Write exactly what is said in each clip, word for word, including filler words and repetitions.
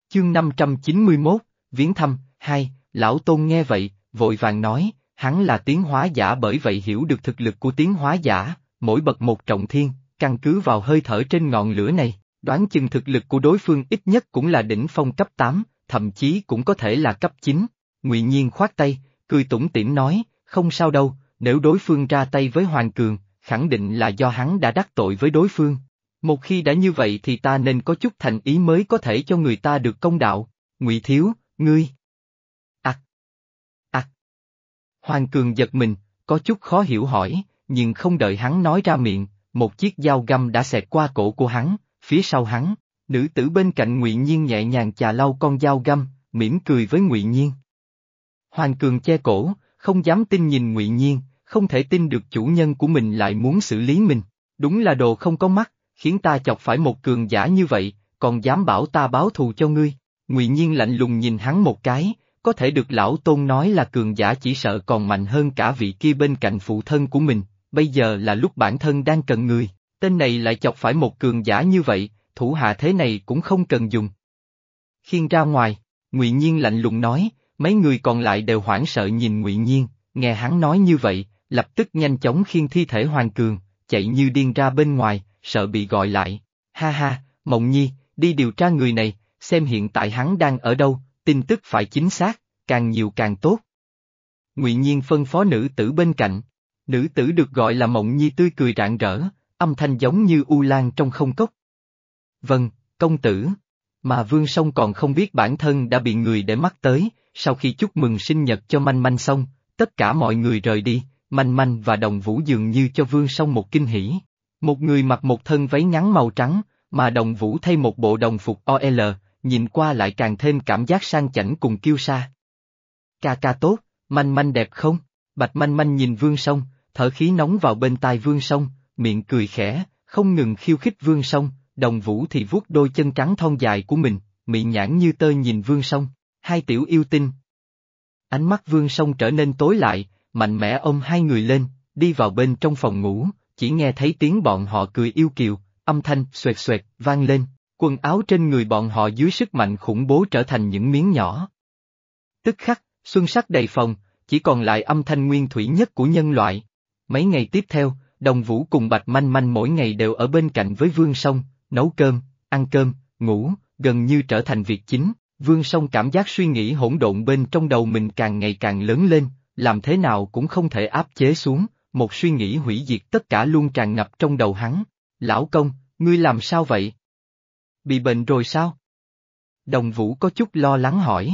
Chương năm trăm chín mươi mốt, Viếng thăm, hai, Lão Tôn nghe vậy, vội vàng nói, hắn là tiến hóa giả bởi vậy hiểu được thực lực của tiến hóa giả, mỗi bậc một trọng thiên, căn cứ vào hơi thở trên ngọn lửa này, đoán chừng thực lực của đối phương ít nhất cũng là đỉnh phong cấp tám, thậm chí cũng có thể là cấp chín. Ngụy Nhiên khoát tay, cười tủm tỉm nói, không sao đâu, nếu đối phương ra tay với Hoàng Cường, khẳng định là do hắn đã đắc tội với đối phương. Một khi đã như vậy thì ta nên có chút thành ý mới có thể cho người ta được công đạo. Ngụy Thiếu, ngươi. Ặc. Ặc. Hoàng Cường giật mình, có chút khó hiểu hỏi, nhưng không đợi hắn nói ra miệng, một chiếc dao găm đã xẹt qua cổ của hắn, phía sau hắn, nữ tử bên cạnh Ngụy Nhiên nhẹ nhàng chà lau con dao găm, mỉm cười với Ngụy Nhiên. Hoàng Cường che cổ, không dám tin nhìn Ngụy Nhiên, không thể tin được chủ nhân của mình lại muốn xử lý mình, đúng là đồ không có mắt, khiến ta chọc phải một cường giả như vậy, còn dám bảo ta báo thù cho ngươi. Ngụy Nhiên lạnh lùng nhìn hắn một cái, có thể được Lão Tôn nói là cường giả chỉ sợ còn mạnh hơn cả vị kia bên cạnh phụ thân của mình, bây giờ là lúc bản thân đang cần người, tên này lại chọc phải một cường giả như vậy, thủ hạ thế này cũng không cần dùng. Khiêng ra ngoài, Ngụy Nhiên lạnh lùng nói, mấy người còn lại đều hoảng sợ nhìn Ngụy Nhiên, nghe hắn nói như vậy, lập tức nhanh chóng khiêng thi thể Hoàng Cường, chạy như điên ra bên ngoài, sợ bị gọi lại. Ha ha, Mộng Nhi, đi điều tra người này, xem hiện tại hắn đang ở đâu, tin tức phải chính xác, càng nhiều càng tốt. Ngụy Nhiên phân phó nữ tử bên cạnh, nữ tử được gọi là Mộng Nhi tươi cười rạng rỡ, âm thanh giống như u lan trong không cốc. Vâng, công tử. Mà Vương Song còn không biết bản thân đã bị người để mắt tới, sau khi chúc mừng sinh nhật cho Manh Manh xong, tất cả mọi người rời đi, Manh Manh và Đồng Vũ dường như cho Vương Song một kinh hỉ. Một người mặc một thân váy ngắn màu trắng, mà Đồng Vũ thay một bộ đồng phục o lờ, nhìn qua lại càng thêm cảm giác sang chảnh cùng kiêu sa. Ca ca tốt, Manh Manh đẹp không? Bạch Manh Manh nhìn Vương Song, thở khí nóng vào bên tai Vương Song, miệng cười khẽ, không ngừng khiêu khích Vương Song. Đồng Vũ thì vuốt đôi chân trắng thon dài của mình, mị nhãn như tơ nhìn Vương Song, hai tiểu yêu tinh. Ánh mắt Vương Song trở nên tối lại, mạnh mẽ ôm hai người lên, đi vào bên trong phòng ngủ, chỉ nghe thấy tiếng bọn họ cười yêu kiều, âm thanh xoẹt xoẹt vang lên, quần áo trên người bọn họ dưới sức mạnh khủng bố trở thành những miếng nhỏ. Tức khắc, xuân sắc đầy phòng, chỉ còn lại âm thanh nguyên thủy nhất của nhân loại. Mấy ngày tiếp theo, Đồng Vũ cùng Bạch Manh Manh mỗi ngày đều ở bên cạnh với Vương Song, nấu cơm, ăn cơm, ngủ, gần như trở thành việc chính. Vương Song cảm giác suy nghĩ hỗn độn bên trong đầu mình càng ngày càng lớn lên, làm thế nào cũng không thể áp chế xuống, một suy nghĩ hủy diệt tất cả luôn tràn ngập trong đầu hắn. Lão công, ngươi làm sao vậy? Bị bệnh rồi sao? Đồng Vũ có chút lo lắng hỏi.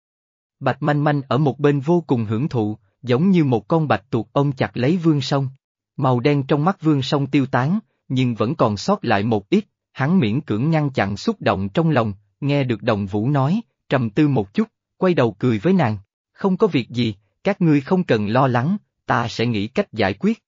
Bạch Manh Manh ở một bên vô cùng hưởng thụ, giống như một con bạch tuộc ôm chặt lấy Vương Song. Màu đen trong mắt Vương Song tiêu tán, nhưng vẫn còn sót lại một ít, hắn miễn cưỡng ngăn chặn xúc động trong lòng, nghe được Đồng Vũ nói, trầm tư một chút, quay đầu cười với nàng, không có việc gì, các ngươi không cần lo lắng, ta sẽ nghĩ cách giải quyết.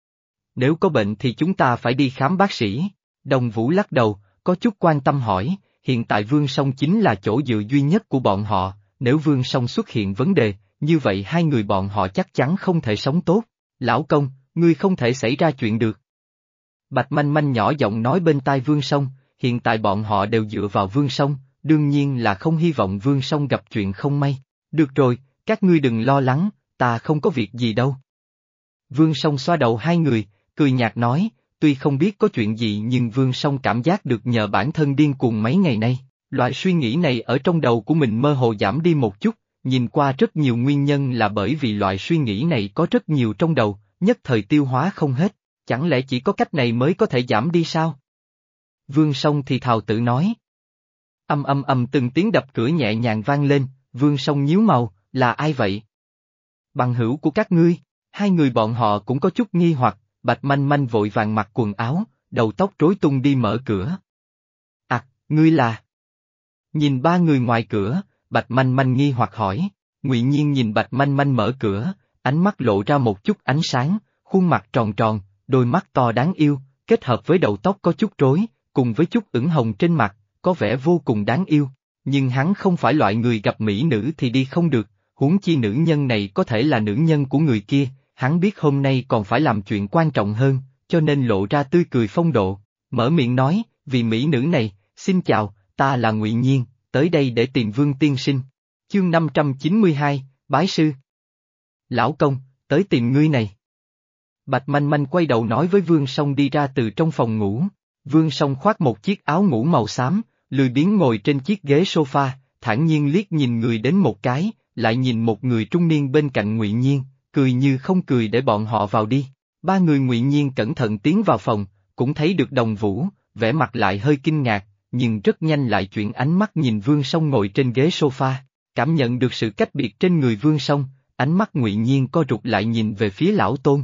Nếu có bệnh thì chúng ta phải đi khám bác sĩ. Đồng Vũ lắc đầu, có chút quan tâm hỏi, hiện tại Vương Song chính là chỗ dựa duy nhất của bọn họ, nếu Vương Song xuất hiện vấn đề, như vậy hai người bọn họ chắc chắn không thể sống tốt. Lão công, ngươi không thể xảy ra chuyện được. Bạch Manh Manh nhỏ giọng nói bên tai Vương Song, hiện tại bọn họ đều dựa vào Vương Song, đương nhiên là không hy vọng Vương Song gặp chuyện không may. Được rồi, các ngươi đừng lo lắng, ta không có việc gì đâu. Vương Song xoa đầu hai người, cười nhạt nói, tuy không biết có chuyện gì nhưng Vương Song cảm giác được nhờ bản thân điên cuồng mấy ngày nay, loại suy nghĩ này ở trong đầu của mình mơ hồ giảm đi một chút, nhìn qua rất nhiều nguyên nhân là bởi vì loại suy nghĩ này có rất nhiều trong đầu, nhất thời tiêu hóa không hết, chẳng lẽ chỉ có cách này mới có thể giảm đi sao? Vương Song thì thào tự nói. Âm âm âm từng tiếng đập cửa nhẹ nhàng vang lên, Vương Song nhíu màu, là ai vậy? Bằng hữu của các ngươi, hai người bọn họ cũng có chút nghi hoặc, Bạch Manh Manh vội vàng mặc quần áo, đầu tóc rối tung đi mở cửa. À, ngươi là... Nhìn ba người ngoài cửa, Bạch Manh Manh nghi hoặc hỏi, Ngụy Nhiên nhìn Bạch Manh Manh mở cửa, ánh mắt lộ ra một chút ánh sáng, khuôn mặt tròn tròn, đôi mắt to đáng yêu, kết hợp với đầu tóc có chút rối, cùng với chút ửng hồng trên mặt, có vẻ vô cùng đáng yêu. Nhưng hắn không phải loại người gặp mỹ nữ thì đi không được, huống chi nữ nhân này có thể là nữ nhân của người kia, hắn biết hôm nay còn phải làm chuyện quan trọng hơn, cho nên lộ ra tươi cười phong độ, mở miệng nói, vì mỹ nữ này, xin chào, ta là Ngụy Nhiên, tới đây để tìm Vương tiên sinh. Chương năm trăm chín mươi hai, Bái sư. Lão công, tới tìm ngươi này. Bạch Manh Manh quay đầu nói với Vương Song đi ra từ trong phòng ngủ. Vương Song khoác một chiếc áo ngủ màu xám, lười biếng ngồi trên chiếc ghế sofa, thản nhiên liếc nhìn người đến một cái, lại nhìn một người trung niên bên cạnh Ngụy Nhiên, cười như không cười để bọn họ vào đi. Ba người Ngụy Nhiên cẩn thận tiến vào phòng, cũng thấy được Đồng Vũ, vẻ mặt lại hơi kinh ngạc, nhưng rất nhanh lại chuyển ánh mắt nhìn Vương Song ngồi trên ghế sofa, cảm nhận được sự cách biệt trên người Vương Song, ánh mắt Ngụy Nhiên co rụt lại nhìn về phía Lão Tôn.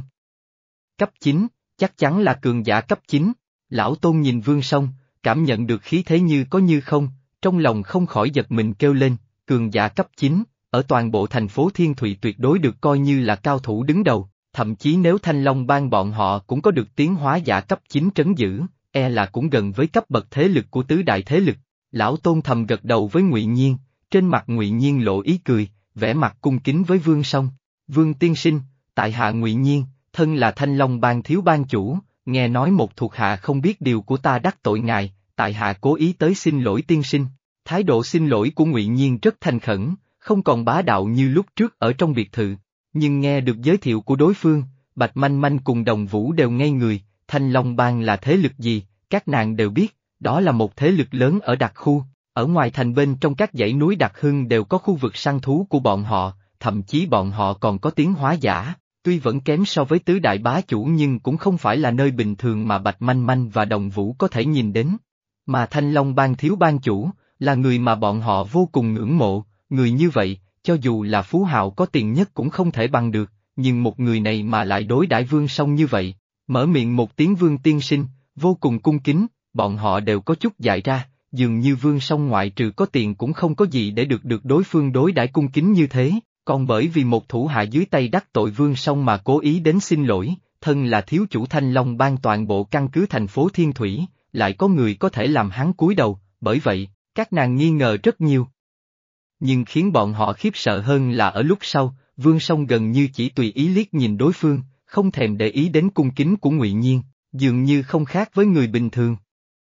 Cấp chín, chắc chắn là cường giả cấp chín. Lão Tôn nhìn Vương Song, cảm nhận được khí thế như có như không, trong lòng không khỏi giật mình kêu lên, cường giả cấp chín, ở toàn bộ thành phố Thiên Thụy tuyệt đối được coi như là cao thủ đứng đầu, thậm chí nếu Thanh Long Bang bọn họ cũng có được tiến hóa giả cấp chín trấn giữ, e là cũng gần với cấp bậc thế lực của tứ đại thế lực. Lão Tôn thầm gật đầu với Ngụy Nhiên, trên mặt Ngụy Nhiên lộ ý cười, vẻ mặt cung kính với Vương Song. Vương tiên sinh, tại hạ Ngụy Nhiên, thân là Thanh Long Bang thiếu bang chủ, nghe nói một thuộc hạ không biết điều của ta đắc tội ngài, tại hạ cố ý tới xin lỗi tiên sinh. Thái độ xin lỗi của Ngụy Nhiên rất thành khẩn, không còn bá đạo như lúc trước ở trong biệt thự. Nhưng nghe được giới thiệu của đối phương, Bạch Manh Manh cùng Đồng Vũ đều ngây người. Thanh Long Bang là thế lực gì, các nàng đều biết, đó là một thế lực lớn ở đặc khu, ở ngoài thành bên trong các dãy núi Đặc Hưng đều có khu vực săn thú của bọn họ, thậm chí bọn họ còn có tiến hóa giả, tuy vẫn kém so với tứ đại bá chủ nhưng cũng không phải là nơi bình thường mà Bạch Manh Manh và Đồng Vũ có thể nhìn đến. Mà Thanh Long Bang thiếu bang chủ, là người mà bọn họ vô cùng ngưỡng mộ, người như vậy, cho dù là phú hào có tiền nhất cũng không thể bằng được, nhưng một người này mà lại đối đãi Vương Song như vậy, mở miệng một tiếng Vương tiên sinh, vô cùng cung kính, bọn họ đều có chút dại ra, dường như Vương Song ngoại trừ có tiền cũng không có gì để được được đối phương đối đãi cung kính như thế, còn bởi vì một thủ hạ dưới tay đắc tội Vương Song mà cố ý đến xin lỗi, thân là thiếu chủ Thanh Long Bang toàn bộ căn cứ thành phố Thiên Thủy, lại có người có thể làm hắn cúi đầu, bởi vậy, các nàng nghi ngờ rất nhiều. Nhưng khiến bọn họ khiếp sợ hơn là ở lúc sau, Vương Song gần như chỉ tùy ý liếc nhìn đối phương, không thèm để ý đến cung kính của Ngụy Nhiên, dường như không khác với người bình thường.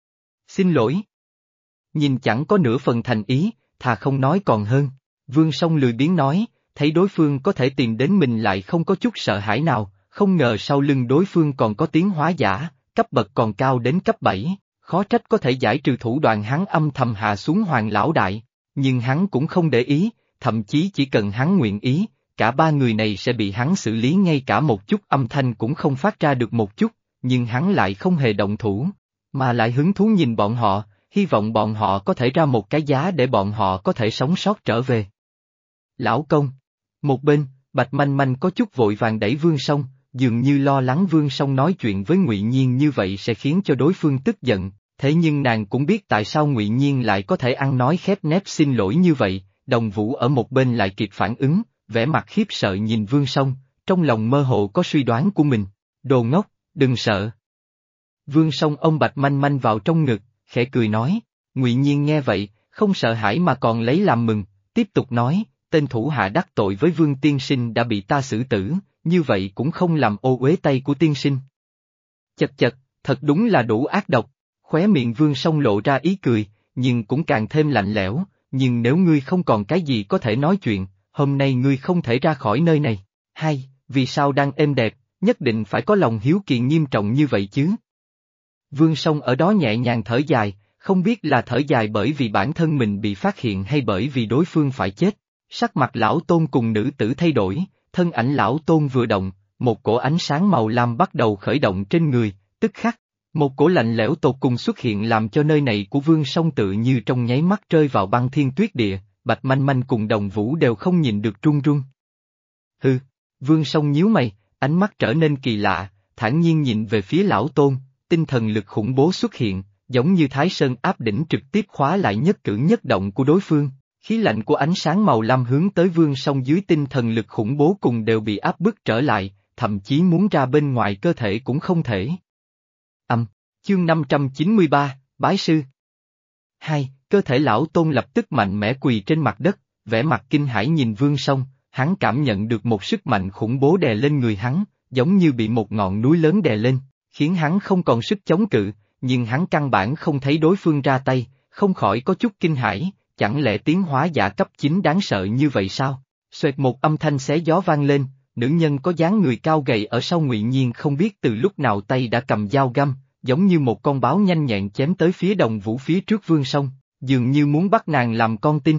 Xin lỗi. Nhìn chẳng có nửa phần thành ý, thà không nói còn hơn. Vương Song lười biếng nói, thấy đối phương có thể tìm đến mình lại không có chút sợ hãi nào, không ngờ sau lưng đối phương còn có tiến hóa giả, cấp bậc còn cao đến cấp bảy, khó trách có thể giải trừ thủ đoạn hắn âm thầm hạ xuống Hoàng lão đại. Nhưng hắn cũng không để ý, thậm chí chỉ cần hắn nguyện ý, cả ba người này sẽ bị hắn xử lý ngay cả một chút âm thanh cũng không phát ra được một chút, nhưng hắn lại không hề động thủ, mà lại hứng thú nhìn bọn họ, hy vọng bọn họ có thể ra một cái giá để bọn họ có thể sống sót trở về. Lão công. Một bên, Bạch Manh Manh có chút vội vàng đẩy Vương Song, dường như lo lắng Vương Song nói chuyện với Ngụy Nhiên như vậy sẽ khiến cho đối phương tức giận. Thế nhưng nàng cũng biết tại sao Ngụy Nhiên lại có thể ăn nói khép nép xin lỗi như vậy. Đồng Vũ ở một bên lại kịp phản ứng, vẻ mặt khiếp sợ nhìn Vương Song, trong lòng mơ hồ có suy đoán của mình. Đồ ngốc, đừng sợ. Vương Song ôm Bạch Manh Manh vào trong ngực, khẽ cười nói. Ngụy Nhiên nghe vậy, không sợ hãi mà còn lấy làm mừng, tiếp tục nói, tên thủ hạ đắc tội với Vương tiên sinh đã bị ta xử tử, như vậy cũng không làm ô uế tay của tiên sinh. Chật chật, thật đúng là đủ ác độc. Khóe miệng Vương Song lộ ra ý cười, nhưng cũng càng thêm lạnh lẽo, nhưng nếu ngươi không còn cái gì có thể nói chuyện, hôm nay ngươi không thể ra khỏi nơi này. Hay, vì sao đang êm đẹp, nhất định phải có lòng hiếu kỳ nghiêm trọng như vậy chứ? Vương Song ở đó nhẹ nhàng thở dài, không biết là thở dài bởi vì bản thân mình bị phát hiện hay bởi vì đối phương phải chết. Sắc mặt lão Tôn cùng nữ tử thay đổi, thân ảnh lão Tôn vừa động, một cổ ánh sáng màu lam bắt đầu khởi động trên người, tức khắc. Một cổ lạnh lẽo tột cùng xuất hiện làm cho nơi này của Vương Song tự như trong nháy mắt rơi vào băng thiên tuyết địa, Bạch Manh Manh cùng Đồng Vũ đều không nhìn được run run. Hừ, Vương Song nhíu mày, ánh mắt trở nên kỳ lạ, thản nhiên nhìn về phía lão Tôn, tinh thần lực khủng bố xuất hiện, giống như Thái Sơn áp đỉnh trực tiếp khóa lại nhất cử nhất động của đối phương, khí lạnh của ánh sáng màu lam hướng tới Vương Song dưới tinh thần lực khủng bố cùng đều bị áp bức trở lại, thậm chí muốn ra bên ngoài cơ thể cũng không thể. Âm, chương năm trăm chín mươi ba, Bái sư. Hai, cơ thể lão Tôn lập tức mạnh mẽ quỳ trên mặt đất, vẻ mặt kinh hãi nhìn Vương Song, hắn cảm nhận được một sức mạnh khủng bố đè lên người hắn, giống như bị một ngọn núi lớn đè lên, khiến hắn không còn sức chống cự, nhưng hắn căn bản không thấy đối phương ra tay, không khỏi có chút kinh hãi, chẳng lẽ tiến hóa giả cấp chín đáng sợ như vậy sao? Xoẹt một âm thanh xé gió vang lên, nữ nhân có dáng người cao gầy ở sau Ngụy Nhiên không biết từ lúc nào tay đã cầm dao găm, giống như một con báo nhanh nhẹn chém tới phía Đồng Vũ phía trước Vương Song, dường như muốn bắt nàng làm con tin.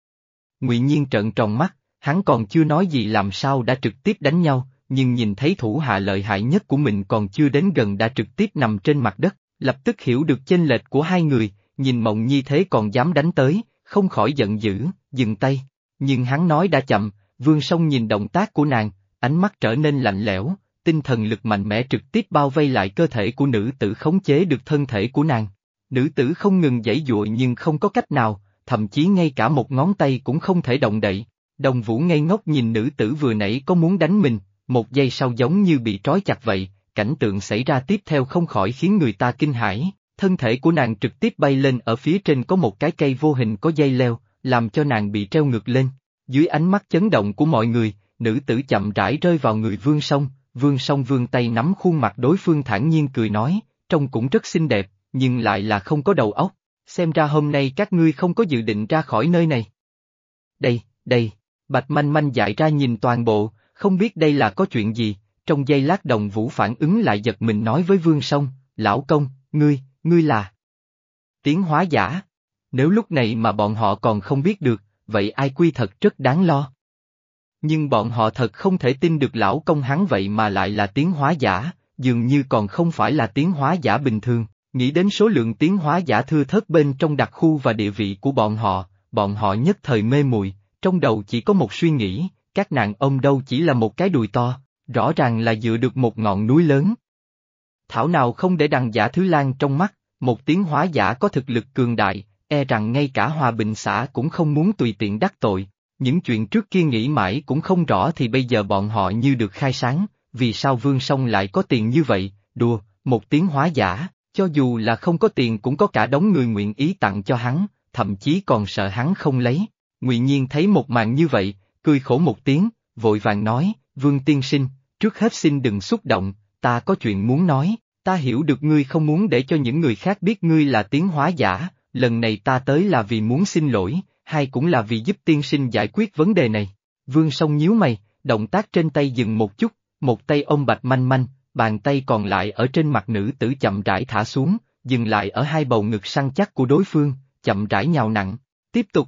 Ngụy Nhiên trợn tròn mắt, hắn còn chưa nói gì làm sao đã trực tiếp đánh nhau, nhưng nhìn thấy thủ hạ lợi hại nhất của mình còn chưa đến gần đã trực tiếp nằm trên mặt đất, lập tức hiểu được chênh lệch của hai người, nhìn Mộng Nhi thế còn dám đánh tới, không khỏi giận dữ, dừng tay. Nhưng hắn nói đã chậm, Vương Song nhìn động tác của nàng, ánh mắt trở nên lạnh lẽo, tinh thần lực mạnh mẽ trực tiếp bao vây lại cơ thể của nữ tử khống chế được thân thể của nàng. Nữ tử không ngừng giãy giụa nhưng không có cách nào, thậm chí ngay cả một ngón tay cũng không thể động đậy. Đồng Vũ ngây ngốc nhìn nữ tử vừa nãy có muốn đánh mình, một giây sau giống như bị trói chặt vậy, cảnh tượng xảy ra tiếp theo không khỏi khiến người ta kinh hãi, thân thể của nàng trực tiếp bay lên ở phía trên có một cái cây vô hình có dây leo, làm cho nàng bị treo ngược lên. Dưới ánh mắt chấn động của mọi người, nữ tử chậm rãi rơi vào người Vương Song, Vương Song vươn tay nắm khuôn mặt đối phương thản nhiên cười nói, trông cũng rất xinh đẹp, nhưng lại là không có đầu óc, xem ra hôm nay các ngươi không có dự định ra khỏi nơi này. Đây, đây, Bạch Manh Manh dại ra nhìn toàn bộ, không biết đây là có chuyện gì, trong giây lát Đồng Vũ phản ứng lại giật mình nói với Vương Song, lão công, ngươi, ngươi là tiến hóa giả. Nếu lúc này mà bọn họ còn không biết được, vậy ai quy thật rất đáng lo. Nhưng bọn họ thật không thể tin được lão công hắn vậy mà lại là tiến hóa giả, dường như còn không phải là tiến hóa giả bình thường. Nghĩ đến số lượng tiến hóa giả thưa thớt bên trong đặc khu và địa vị của bọn họ, bọn họ nhất thời mê muội, trong đầu chỉ có một suy nghĩ, các nàng ông đâu chỉ là một cái đùi to, rõ ràng là dựa được một ngọn núi lớn. Thảo nào không để đằng Giả Thứ Lan trong mắt, một tiến hóa giả có thực lực cường đại, e rằng ngay cả Hòa Bình xã cũng không muốn tùy tiện đắc tội. Những chuyện trước kia nghĩ mãi cũng không rõ thì bây giờ bọn họ như được khai sáng, vì sao Vương Song lại có tiền như vậy, đùa, một tiến hóa giả. Cho dù là không có tiền cũng có cả đống người nguyện ý tặng cho hắn, thậm chí còn sợ hắn không lấy. Ngụy Nhiên thấy một màn như vậy, cười khổ một tiếng, vội vàng nói, Vương tiên sinh, trước hết xin đừng xúc động, ta có chuyện muốn nói, ta hiểu được ngươi không muốn để cho những người khác biết ngươi là tiến hóa giả, lần này ta tới là vì muốn xin lỗi, hay cũng là vì giúp tiên sinh giải quyết vấn đề này. Vương Song nhíu mày, động tác trên tay dừng một chút, một tay ôm Bạch Manh Manh. Bàn tay còn lại ở trên mặt nữ tử chậm rãi thả xuống, dừng lại ở hai bầu ngực săn chắc của đối phương, chậm rãi nhào nặng. Tiếp tục.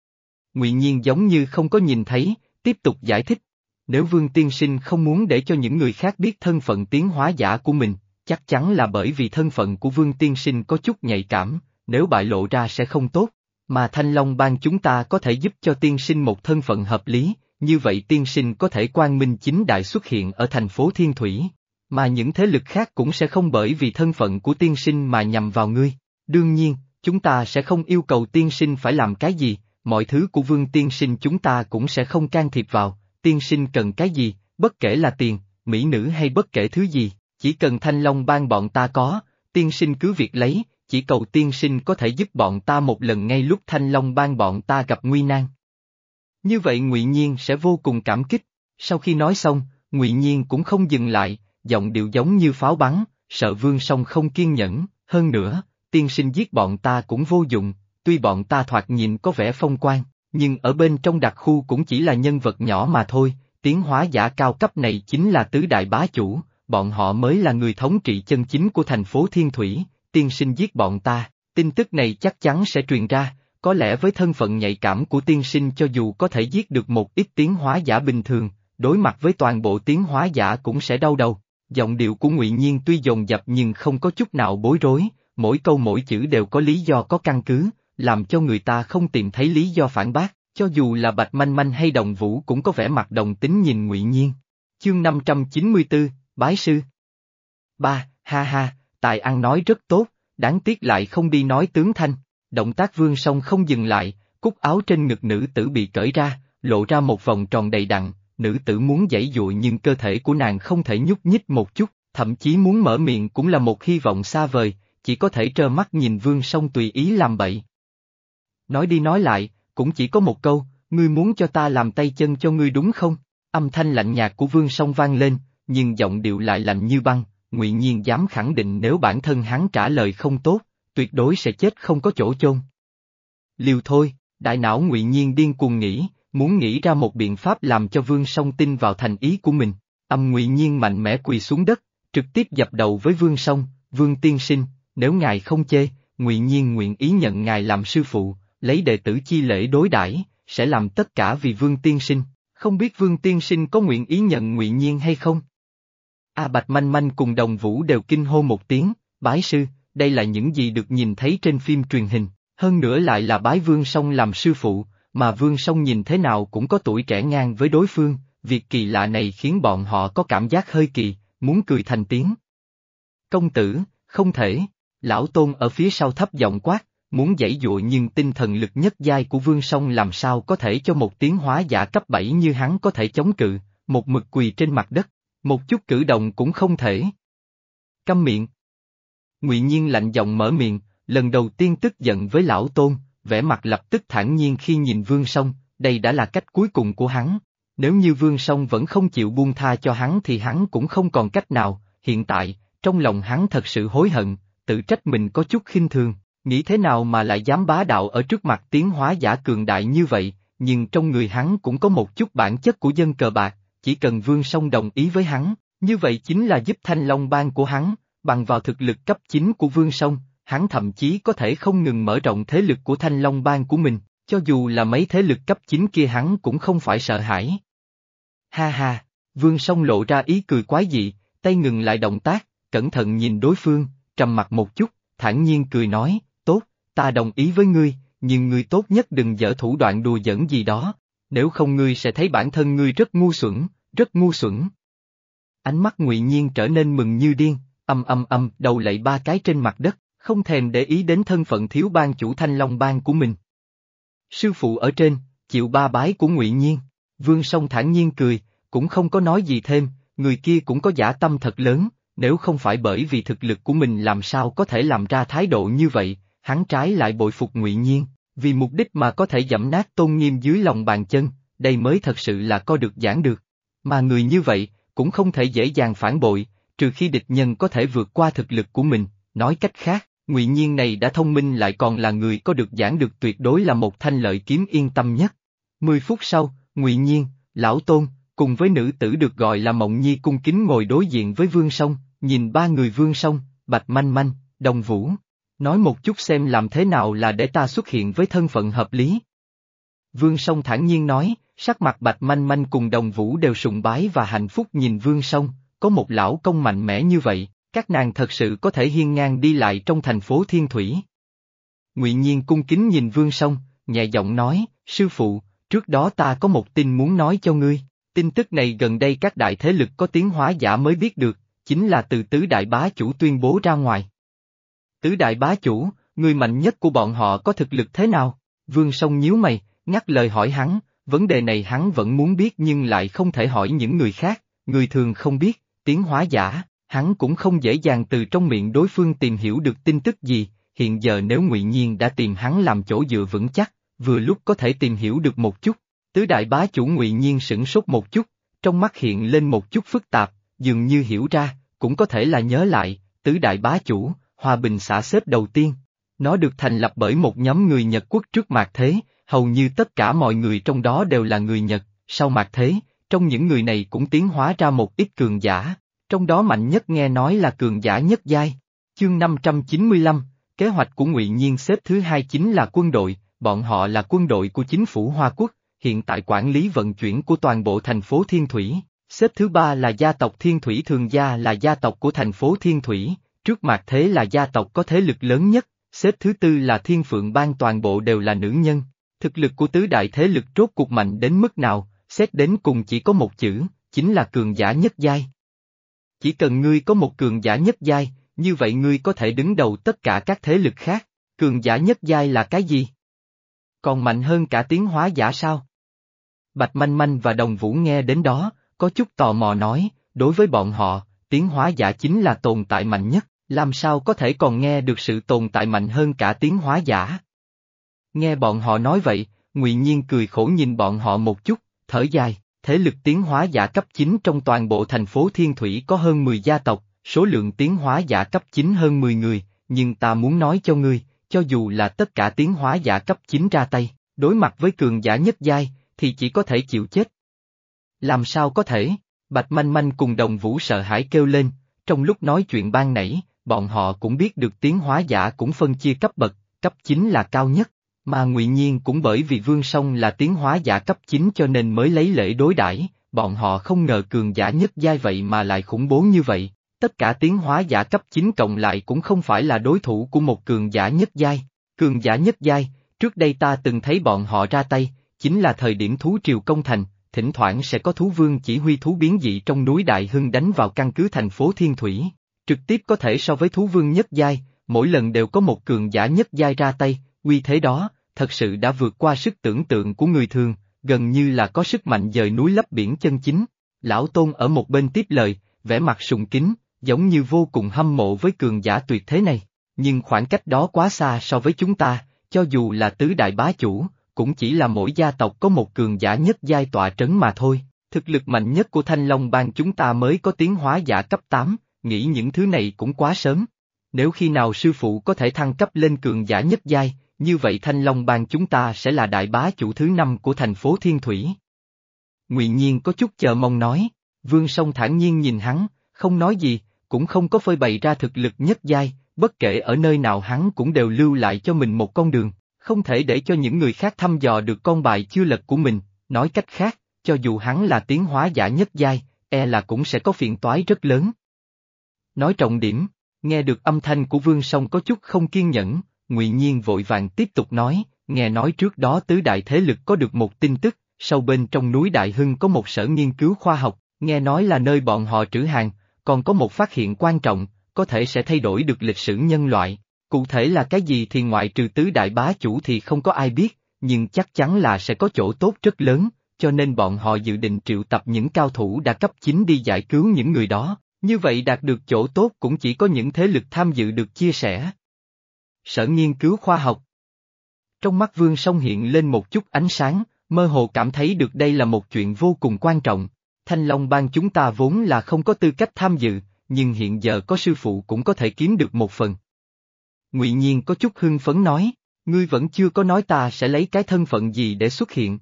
Ngụy Nhiên giống như không có nhìn thấy, tiếp tục giải thích. Nếu Vương tiên sinh không muốn để cho những người khác biết thân phận tiến hóa giả của mình, chắc chắn là bởi vì thân phận của Vương tiên sinh có chút nhạy cảm, nếu bại lộ ra sẽ không tốt. Mà Thanh Long Bang chúng ta có thể giúp cho tiên sinh một thân phận hợp lý, như vậy tiên sinh có thể quang minh chính đại xuất hiện ở thành phố Thiên Thủy. Mà những thế lực khác cũng sẽ không bởi vì thân phận của tiên sinh mà nhằm vào ngươi. Đương nhiên, chúng ta sẽ không yêu cầu tiên sinh phải làm cái gì, mọi thứ của Vương tiên sinh chúng ta cũng sẽ không can thiệp vào, tiên sinh cần cái gì, bất kể là tiền, mỹ nữ hay bất kể thứ gì, chỉ cần Thanh Long Bang bọn ta có, tiên sinh cứ việc lấy, chỉ cầu tiên sinh có thể giúp bọn ta một lần ngay lúc Thanh Long Bang bọn ta gặp nguy nan. Như vậy Ngụy Nhiên sẽ vô cùng cảm kích. Sau khi nói xong, Ngụy Nhiên cũng không dừng lại. Giọng điệu giống như pháo bắn, sợ Vương Song không kiên nhẫn, hơn nữa, tiên sinh giết bọn ta cũng vô dụng, tuy bọn ta thoạt nhìn có vẻ phong quang, nhưng ở bên trong đặc khu cũng chỉ là nhân vật nhỏ mà thôi, tiến hóa giả cao cấp này chính là tứ đại bá chủ, bọn họ mới là người thống trị chân chính của thành phố Thiên Thủy, tiên sinh giết bọn ta, tin tức này chắc chắn sẽ truyền ra, có lẽ với thân phận nhạy cảm của tiên sinh cho dù có thể giết được một ít tiến hóa giả bình thường, đối mặt với toàn bộ tiến hóa giả cũng sẽ đau đầu. Giọng điệu của Ngụy Nhiên tuy dồn dập nhưng không có chút nào bối rối, mỗi câu mỗi chữ đều có lý do có căn cứ, làm cho người ta không tìm thấy lý do phản bác, cho dù là Bạch Manh Manh hay Đồng Vũ cũng có vẻ mặt đồng tính nhìn Ngụy Nhiên. Chương năm trăm chín mươi tư, Bái Sư. Ba, ha ha, tài ăn nói rất tốt, đáng tiếc lại không đi nói tướng thanh. Động tác Vương Song không dừng lại, cúc áo trên ngực nữ tử bị cởi ra, lộ ra một vòng tròn đầy đặn. Nữ tử muốn giãy giụa nhưng cơ thể của nàng không thể nhúc nhích một chút, thậm chí muốn mở miệng cũng là một hy vọng xa vời, chỉ có thể trơ mắt nhìn Vương Song tùy ý làm bậy. Nói đi nói lại, cũng chỉ có một câu, ngươi muốn cho ta làm tay chân cho ngươi đúng không? Âm thanh lạnh nhạt của Vương Song vang lên, nhưng giọng điệu lại lạnh như băng, Ngụy Nhiên dám khẳng định nếu bản thân hắn trả lời không tốt, tuyệt đối sẽ chết không có chỗ chôn. Liều thôi, Đại não Ngụy Nhiên điên cuồng nghĩ, muốn nghĩ ra một biện pháp làm cho Vương Song tin vào thành ý của mình. Âm Ngụy Nhiên mạnh mẽ quỳ xuống đất, trực tiếp dập đầu với Vương Song, Vương tiên sinh, nếu ngài không chê, Ngụy Nhiên nguyện ý nhận ngài làm sư phụ, lấy đệ tử chi lễ đối đãi, sẽ làm tất cả vì Vương tiên sinh, không biết Vương tiên sinh có nguyện ý nhận Ngụy Nhiên hay không? A Bạch Manh Manh cùng Đồng Vũ đều kinh hô một tiếng, bái sư, đây là những gì được nhìn thấy trên phim truyền hình, hơn nữa lại là bái Vương Song làm sư phụ, mà Vương Song nhìn thế nào cũng có tuổi trẻ ngang với đối phương, việc kỳ lạ này khiến bọn họ có cảm giác hơi kỳ, muốn cười thành tiếng. Công tử, không thể, lão Tôn ở phía sau thấp giọng quát, muốn giãy dụa nhưng tinh thần lực nhất giai của Vương Song làm sao có thể cho một tiến hóa giả cấp bảy như hắn có thể chống cự, một mực quỳ trên mặt đất, một chút cử động cũng không thể. Câm miệng. Ngụy Nhiên lạnh giọng mở miệng, lần đầu tiên tức giận với lão Tôn, vẻ mặt lập tức thản nhiên khi nhìn Vương Song, đây đã là cách cuối cùng của hắn. Nếu như Vương Song vẫn không chịu buông tha cho hắn thì hắn cũng không còn cách nào, hiện tại, trong lòng hắn thật sự hối hận, tự trách mình có chút khinh thường, nghĩ thế nào mà lại dám bá đạo ở trước mặt tiến hóa giả cường đại như vậy, nhưng trong người hắn cũng có một chút bản chất của dân cờ bạc, chỉ cần Vương Song đồng ý với hắn, như vậy chính là giúp Thanh Long Bang của hắn, bằng vào thực lực cấp chín của Vương Song, hắn thậm chí có thể không ngừng mở rộng thế lực của Thanh Long Bang của mình, cho dù là mấy thế lực cấp chín kia hắn cũng không phải sợ hãi. Ha ha, Vương Song lộ ra ý cười quái dị, tay ngừng lại động tác, cẩn thận nhìn đối phương, trầm mặt một chút, thản nhiên cười nói, tốt, ta đồng ý với ngươi, nhưng ngươi tốt nhất đừng dở thủ đoạn đùa giỡn gì đó, nếu không ngươi sẽ thấy bản thân ngươi rất ngu xuẩn, rất ngu xuẩn. Ánh mắt Ngụy Nhiên trở nên mừng như điên, âm âm âm đầu lạy ba cái trên mặt đất, không thèm để ý đến thân phận thiếu bang chủ Thanh Long Bang của mình. Sư phụ ở trên, chịu ba bái của Ngụy Nhiên, Vương Song thản nhiên cười, cũng không có nói gì thêm, người kia cũng có dã tâm thật lớn, nếu không phải bởi vì thực lực của mình làm sao có thể làm ra thái độ như vậy, hắn trái lại bội phục Ngụy Nhiên, vì mục đích mà có thể giẫm nát tôn nghiêm dưới lòng bàn chân, đây mới thật sự là coi được giảng được. Mà người như vậy, cũng không thể dễ dàng phản bội, trừ khi địch nhân có thể vượt qua thực lực của mình, nói cách khác, Ngụy Nhiên này đã thông minh lại còn là người có được giảng được tuyệt đối là một thanh lợi kiếm yên tâm nhất. Mười phút sau, Ngụy Nhiên, Lão Tôn, cùng với nữ tử được gọi là Mộng Nhi cung kính ngồi đối diện với Vương Song, nhìn ba người Vương Song, Bạch Manh Manh, Đồng Vũ, nói một chút xem làm thế nào là để ta xuất hiện với thân phận hợp lý. Vương Song thản nhiên nói, sắc mặt Bạch Manh Manh cùng Đồng Vũ đều sùng bái và hạnh phúc nhìn Vương Song, có một lão công mạnh mẽ như vậy, các nàng thật sự có thể hiên ngang đi lại trong thành phố Thiên Thủy. Ngụy Nhiên cung kính nhìn Vương Song, nhẹ giọng nói, sư phụ, trước đó ta có một tin muốn nói cho ngươi, tin tức này gần đây các đại thế lực có tiến hóa giả mới biết được, chính là từ tứ đại bá chủ tuyên bố ra ngoài. Tứ đại bá chủ, người mạnh nhất của bọn họ có thực lực thế nào? Vương Song nhíu mày, ngắt lời hỏi hắn, vấn đề này hắn vẫn muốn biết nhưng lại không thể hỏi những người khác, người thường không biết, tiến hóa giả, hắn cũng không dễ dàng từ trong miệng đối phương tìm hiểu được tin tức gì, hiện giờ nếu Ngụy Nhiên đã tìm hắn làm chỗ dựa vững chắc, vừa lúc có thể tìm hiểu được một chút. Tứ đại bá chủ Ngụy Nhiên sửng sốt một chút, trong mắt hiện lên một chút phức tạp, dường như hiểu ra, cũng có thể là nhớ lại, tứ đại bá chủ, Hòa Bình xã xếp đầu tiên. Nó được thành lập bởi một nhóm người Nhật quốc trước Mạt Thế, hầu như tất cả mọi người trong đó đều là người Nhật, sau Mạt Thế, trong những người này cũng tiến hóa ra một ít cường giả, trong đó mạnh nhất nghe nói là cường giả nhất giai. Chương năm trăm chín mươi lăm, kế hoạch của Ngụy Nhiên xếp thứ hai chính là quân đội, bọn họ là quân đội của chính phủ Hoa Quốc, hiện tại quản lý vận chuyển của toàn bộ thành phố Thiên Thủy. Xếp thứ ba là gia tộc Thiên Thủy Thường Gia là gia tộc của thành phố Thiên Thủy, trước Mạt Thế là gia tộc có thế lực lớn nhất, xếp thứ tư là Thiên Phượng Bang toàn bộ đều là nữ nhân. Thực lực của tứ đại thế lực rốt cuộc mạnh đến mức nào, xét đến cùng chỉ có một chữ, chính là cường giả nhất giai. Chỉ cần ngươi có một cường giả nhất giai, như vậy ngươi có thể đứng đầu tất cả các thế lực khác. Cường giả nhất giai là cái gì? Còn mạnh hơn cả tiến hóa giả sao? Bạch Manh Manh và Đồng Vũ nghe đến đó, có chút tò mò nói, đối với bọn họ, tiến hóa giả chính là tồn tại mạnh nhất, làm sao có thể còn nghe được sự tồn tại mạnh hơn cả tiến hóa giả? Nghe bọn họ nói vậy, Ngụy Nhiên cười khổ nhìn bọn họ một chút, thở dài, thế lực tiến hóa giả cấp chín trong toàn bộ thành phố Thiên Thủy có hơn mười gia tộc, số lượng tiến hóa giả cấp chín hơn mười người, nhưng ta muốn nói cho ngươi, cho dù là tất cả tiến hóa giả cấp chín ra tay, đối mặt với cường giả nhất giai, thì chỉ có thể chịu chết. Làm sao có thể? Bạch Manh Manh cùng Đồng Vũ sợ hãi kêu lên, trong lúc nói chuyện ban nãy, bọn họ cũng biết được tiến hóa giả cũng phân chia cấp bậc, cấp chín là cao nhất, mà Ngụy Nhiên cũng bởi vì Vương Song là tiến hóa giả cấp chín cho nên mới lấy lễ đối đãi, bọn họ không ngờ cường giả nhất giai vậy mà lại khủng bố như vậy, tất cả tiến hóa giả cấp chín cộng lại cũng không phải là đối thủ của một cường giả nhất giai, cường giả nhất giai, trước đây ta từng thấy bọn họ ra tay, chính là thời điểm thú triều công thành, thỉnh thoảng sẽ có thú vương chỉ huy thú biến dị trong núi Đại Hưng đánh vào căn cứ thành phố Thiên Thủy, trực tiếp có thể so với thú vương nhất giai, mỗi lần đều có một cường giả nhất giai ra tay, uy thế đó, thật sự đã vượt qua sức tưởng tượng của người thường, gần như là có sức mạnh dời núi lấp biển chân chính. Lão Tôn ở một bên tiếp lời, vẻ mặt sùng kính, giống như vô cùng hâm mộ với cường giả tuyệt thế này, nhưng khoảng cách đó quá xa so với chúng ta, cho dù là tứ đại bá chủ, cũng chỉ là mỗi gia tộc có một cường giả nhất giai tọa trấn mà thôi, thực lực mạnh nhất của Thanh Long Bang chúng ta mới có tiến hóa giả cấp tám, nghĩ những thứ này cũng quá sớm. Nếu khi nào sư phụ có thể thăng cấp lên cường giả nhất giai, như vậy Thanh Long Bang chúng ta sẽ là đại bá chủ thứ năm của thành phố Thiên Thủy. Ngụy Nhiên có chút chờ mong nói, Vương Song thản nhiên nhìn hắn, không nói gì, cũng không có phơi bày ra thực lực nhất giai, bất kể ở nơi nào hắn cũng đều lưu lại cho mình một con đường, không thể để cho những người khác thăm dò được con bài chưa lật của mình, nói cách khác, cho dù hắn là tiến hóa giả nhất giai, e là cũng sẽ có phiền toái rất lớn. Nói trọng điểm, nghe được âm thanh của Vương Song có chút không kiên nhẫn, Ngụy Nhiên vội vàng tiếp tục nói, nghe nói trước đó tứ đại thế lực có được một tin tức, sâu bên trong núi Đại Hưng có một sở nghiên cứu khoa học, nghe nói là nơi bọn họ trữ hàng, còn có một phát hiện quan trọng, có thể sẽ thay đổi được lịch sử nhân loại, cụ thể là cái gì thì ngoại trừ tứ đại bá chủ thì không có ai biết, nhưng chắc chắn là sẽ có chỗ tốt rất lớn, cho nên bọn họ dự định triệu tập những cao thủ đã cấp chín đi giải cứu những người đó, như vậy đạt được chỗ tốt cũng chỉ có những thế lực tham dự được chia sẻ. Sở nghiên cứu khoa học. Trong mắt Vương Song hiện lên một chút ánh sáng, mơ hồ cảm thấy được đây là một chuyện vô cùng quan trọng. Thanh Long Bang chúng ta vốn là không có tư cách tham dự, nhưng hiện giờ có sư phụ cũng có thể kiếm được một phần. Ngụy Nhiên có chút hưng phấn nói, ngươi vẫn chưa có nói ta sẽ lấy cái thân phận gì để xuất hiện.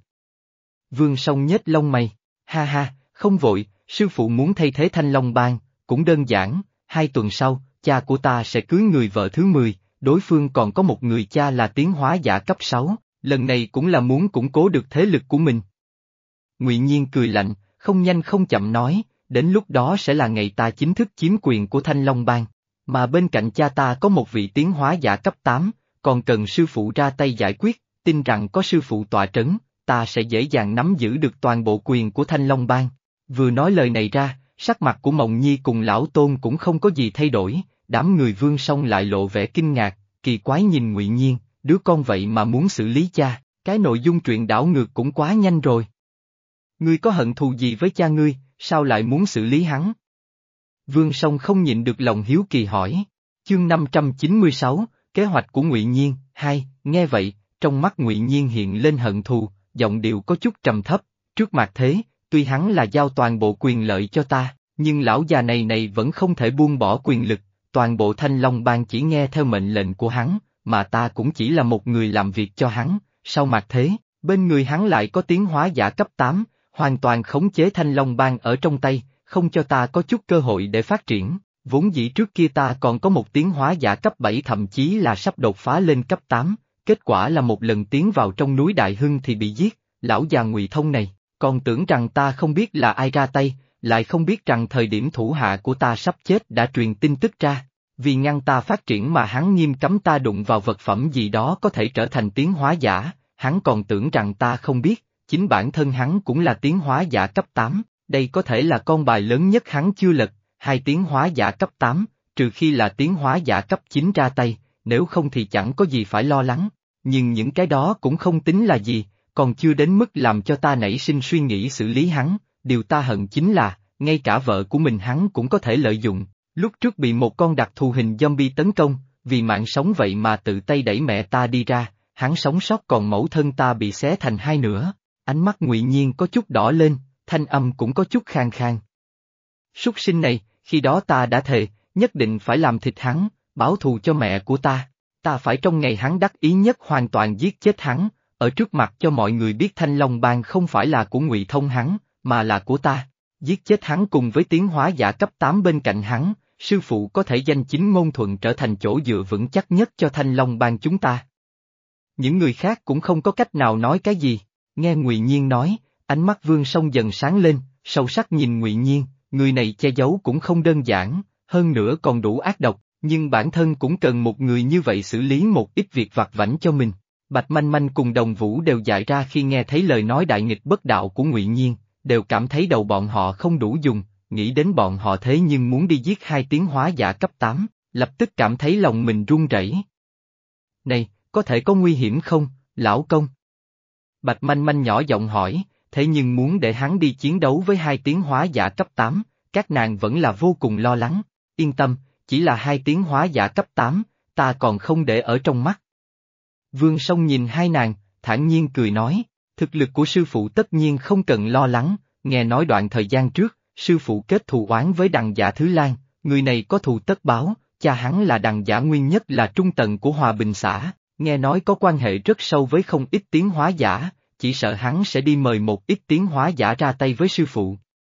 Vương Song nhếch lông mày, ha ha, không vội, sư phụ muốn thay thế Thanh Long Bang, cũng đơn giản, hai tuần sau, cha của ta sẽ cưới người vợ thứ mười, đối phương còn có một người cha là tiến hóa giả cấp sáu, lần này cũng là muốn củng cố được thế lực của mình. Ngụy Nhiên cười lạnh, không nhanh không chậm nói, đến lúc đó sẽ là ngày ta chính thức chiếm quyền của Thanh Long Bang, mà bên cạnh cha ta có một vị tiến hóa giả cấp tám, còn cần sư phụ ra tay giải quyết, tin rằng có sư phụ tọa trấn, ta sẽ dễ dàng nắm giữ được toàn bộ quyền của Thanh Long Bang. Vừa nói lời này ra, sắc mặt của Mộng Nhi cùng Lão Tôn cũng không có gì thay đổi, đám người Vương Song lại lộ vẻ kinh ngạc, kỳ quái nhìn Ngụy Nhiên, đứa con vậy mà muốn xử lý cha, cái nội dung truyện đảo ngược cũng quá nhanh rồi. Ngươi có hận thù gì với cha ngươi, sao lại muốn xử lý hắn? Vương Song không nhịn được lòng hiếu kỳ hỏi. Chương năm trăm chín mươi sáu, kế hoạch của Ngụy Nhiên, hai, nghe vậy, trong mắt Ngụy Nhiên hiện lên hận thù, giọng điệu có chút trầm thấp, trước mặt thế, tuy hắn là giao toàn bộ quyền lợi cho ta, nhưng lão già này này vẫn không thể buông bỏ quyền lực, toàn bộ Thanh Long Bang chỉ nghe theo mệnh lệnh của hắn, mà ta cũng chỉ là một người làm việc cho hắn, sau mặt thế, bên người hắn lại có tiến hóa giả cấp tám, hoàn toàn khống chế Thanh Long Bang ở trong tay, không cho ta có chút cơ hội để phát triển, vốn dĩ trước kia ta còn có một tiến hóa giả cấp bảy thậm chí là sắp đột phá lên cấp tám, kết quả là một lần tiến vào trong núi Đại Hưng thì bị giết, lão già Ngụy Thông này, còn tưởng rằng ta không biết là ai ra tay, lại không biết rằng thời điểm thủ hạ của ta sắp chết đã truyền tin tức ra, vì ngăn ta phát triển mà hắn nghiêm cấm ta đụng vào vật phẩm gì đó có thể trở thành tiến hóa giả, hắn còn tưởng rằng ta không biết, chính bản thân hắn cũng là tiến hóa giả cấp tám, đây có thể là con bài lớn nhất hắn chưa lật, hai tiến hóa giả cấp tám, trừ khi là tiến hóa giả cấp chín ra tay, nếu không thì chẳng có gì phải lo lắng, nhưng những cái đó cũng không tính là gì, còn chưa đến mức làm cho ta nảy sinh suy nghĩ xử lý hắn, điều ta hận chính là, ngay cả vợ của mình hắn cũng có thể lợi dụng, lúc trước bị một con đặc thù hình zombie tấn công, vì mạng sống vậy mà tự tay đẩy mẹ ta đi ra, hắn sống sót còn mẫu thân ta bị xé thành hai nửa, ánh mắt Ngụy Nhiên có chút đỏ lên, thanh âm cũng có chút khang khang. Súc sinh này, khi đó ta đã thề, nhất định phải làm thịt hắn, báo thù cho mẹ của ta, ta phải trong ngày hắn đắc ý nhất hoàn toàn giết chết hắn, ở trước mặt cho mọi người biết Thanh Long Bang không phải là của Ngụy Thông hắn, mà là của ta. Giết chết hắn cùng với tiến hóa giả cấp tám bên cạnh hắn, sư phụ có thể danh chính ngôn thuận trở thành chỗ dựa vững chắc nhất cho Thanh Long Bang chúng ta. Những người khác cũng không có cách nào nói cái gì, nghe Ngụy Nhiên nói, ánh mắt Vương Song dần sáng lên, sâu sắc nhìn Ngụy Nhiên, người này che giấu cũng không đơn giản, hơn nữa còn đủ ác độc, nhưng bản thân cũng cần một người như vậy xử lý một ít việc vặt vãnh cho mình. Bạch Manh Manh cùng Đồng Vũ đều dại ra khi nghe thấy lời nói đại nghịch bất đạo của Ngụy Nhiên, đều cảm thấy đầu bọn họ không đủ dùng, nghĩ đến bọn họ thế nhưng muốn đi giết hai tiến hóa giả cấp tám, lập tức cảm thấy lòng mình run rẩy. Này, có thể có nguy hiểm không, lão công? Bạch Manh Manh nhỏ giọng hỏi, thế nhưng muốn để hắn đi chiến đấu với hai tiến hóa giả cấp tám, các nàng vẫn là vô cùng lo lắng, yên tâm, chỉ là hai tiến hóa giả cấp tám, ta còn không để ở trong mắt. Vương Song nhìn hai nàng, thản nhiên cười nói, thực lực của sư phụ tất nhiên không cần lo lắng, nghe nói đoạn thời gian trước, sư phụ kết thù oán với Đằng Giả Thứ Lan, người này có thù tất báo, cha hắn là Đằng Giả Nguyên Nhất là trung tầng của Hòa Bình xã, nghe nói có quan hệ rất sâu với không ít tiến hóa giả, chỉ sợ hắn sẽ đi mời một ít tiến hóa giả ra tay với sư phụ.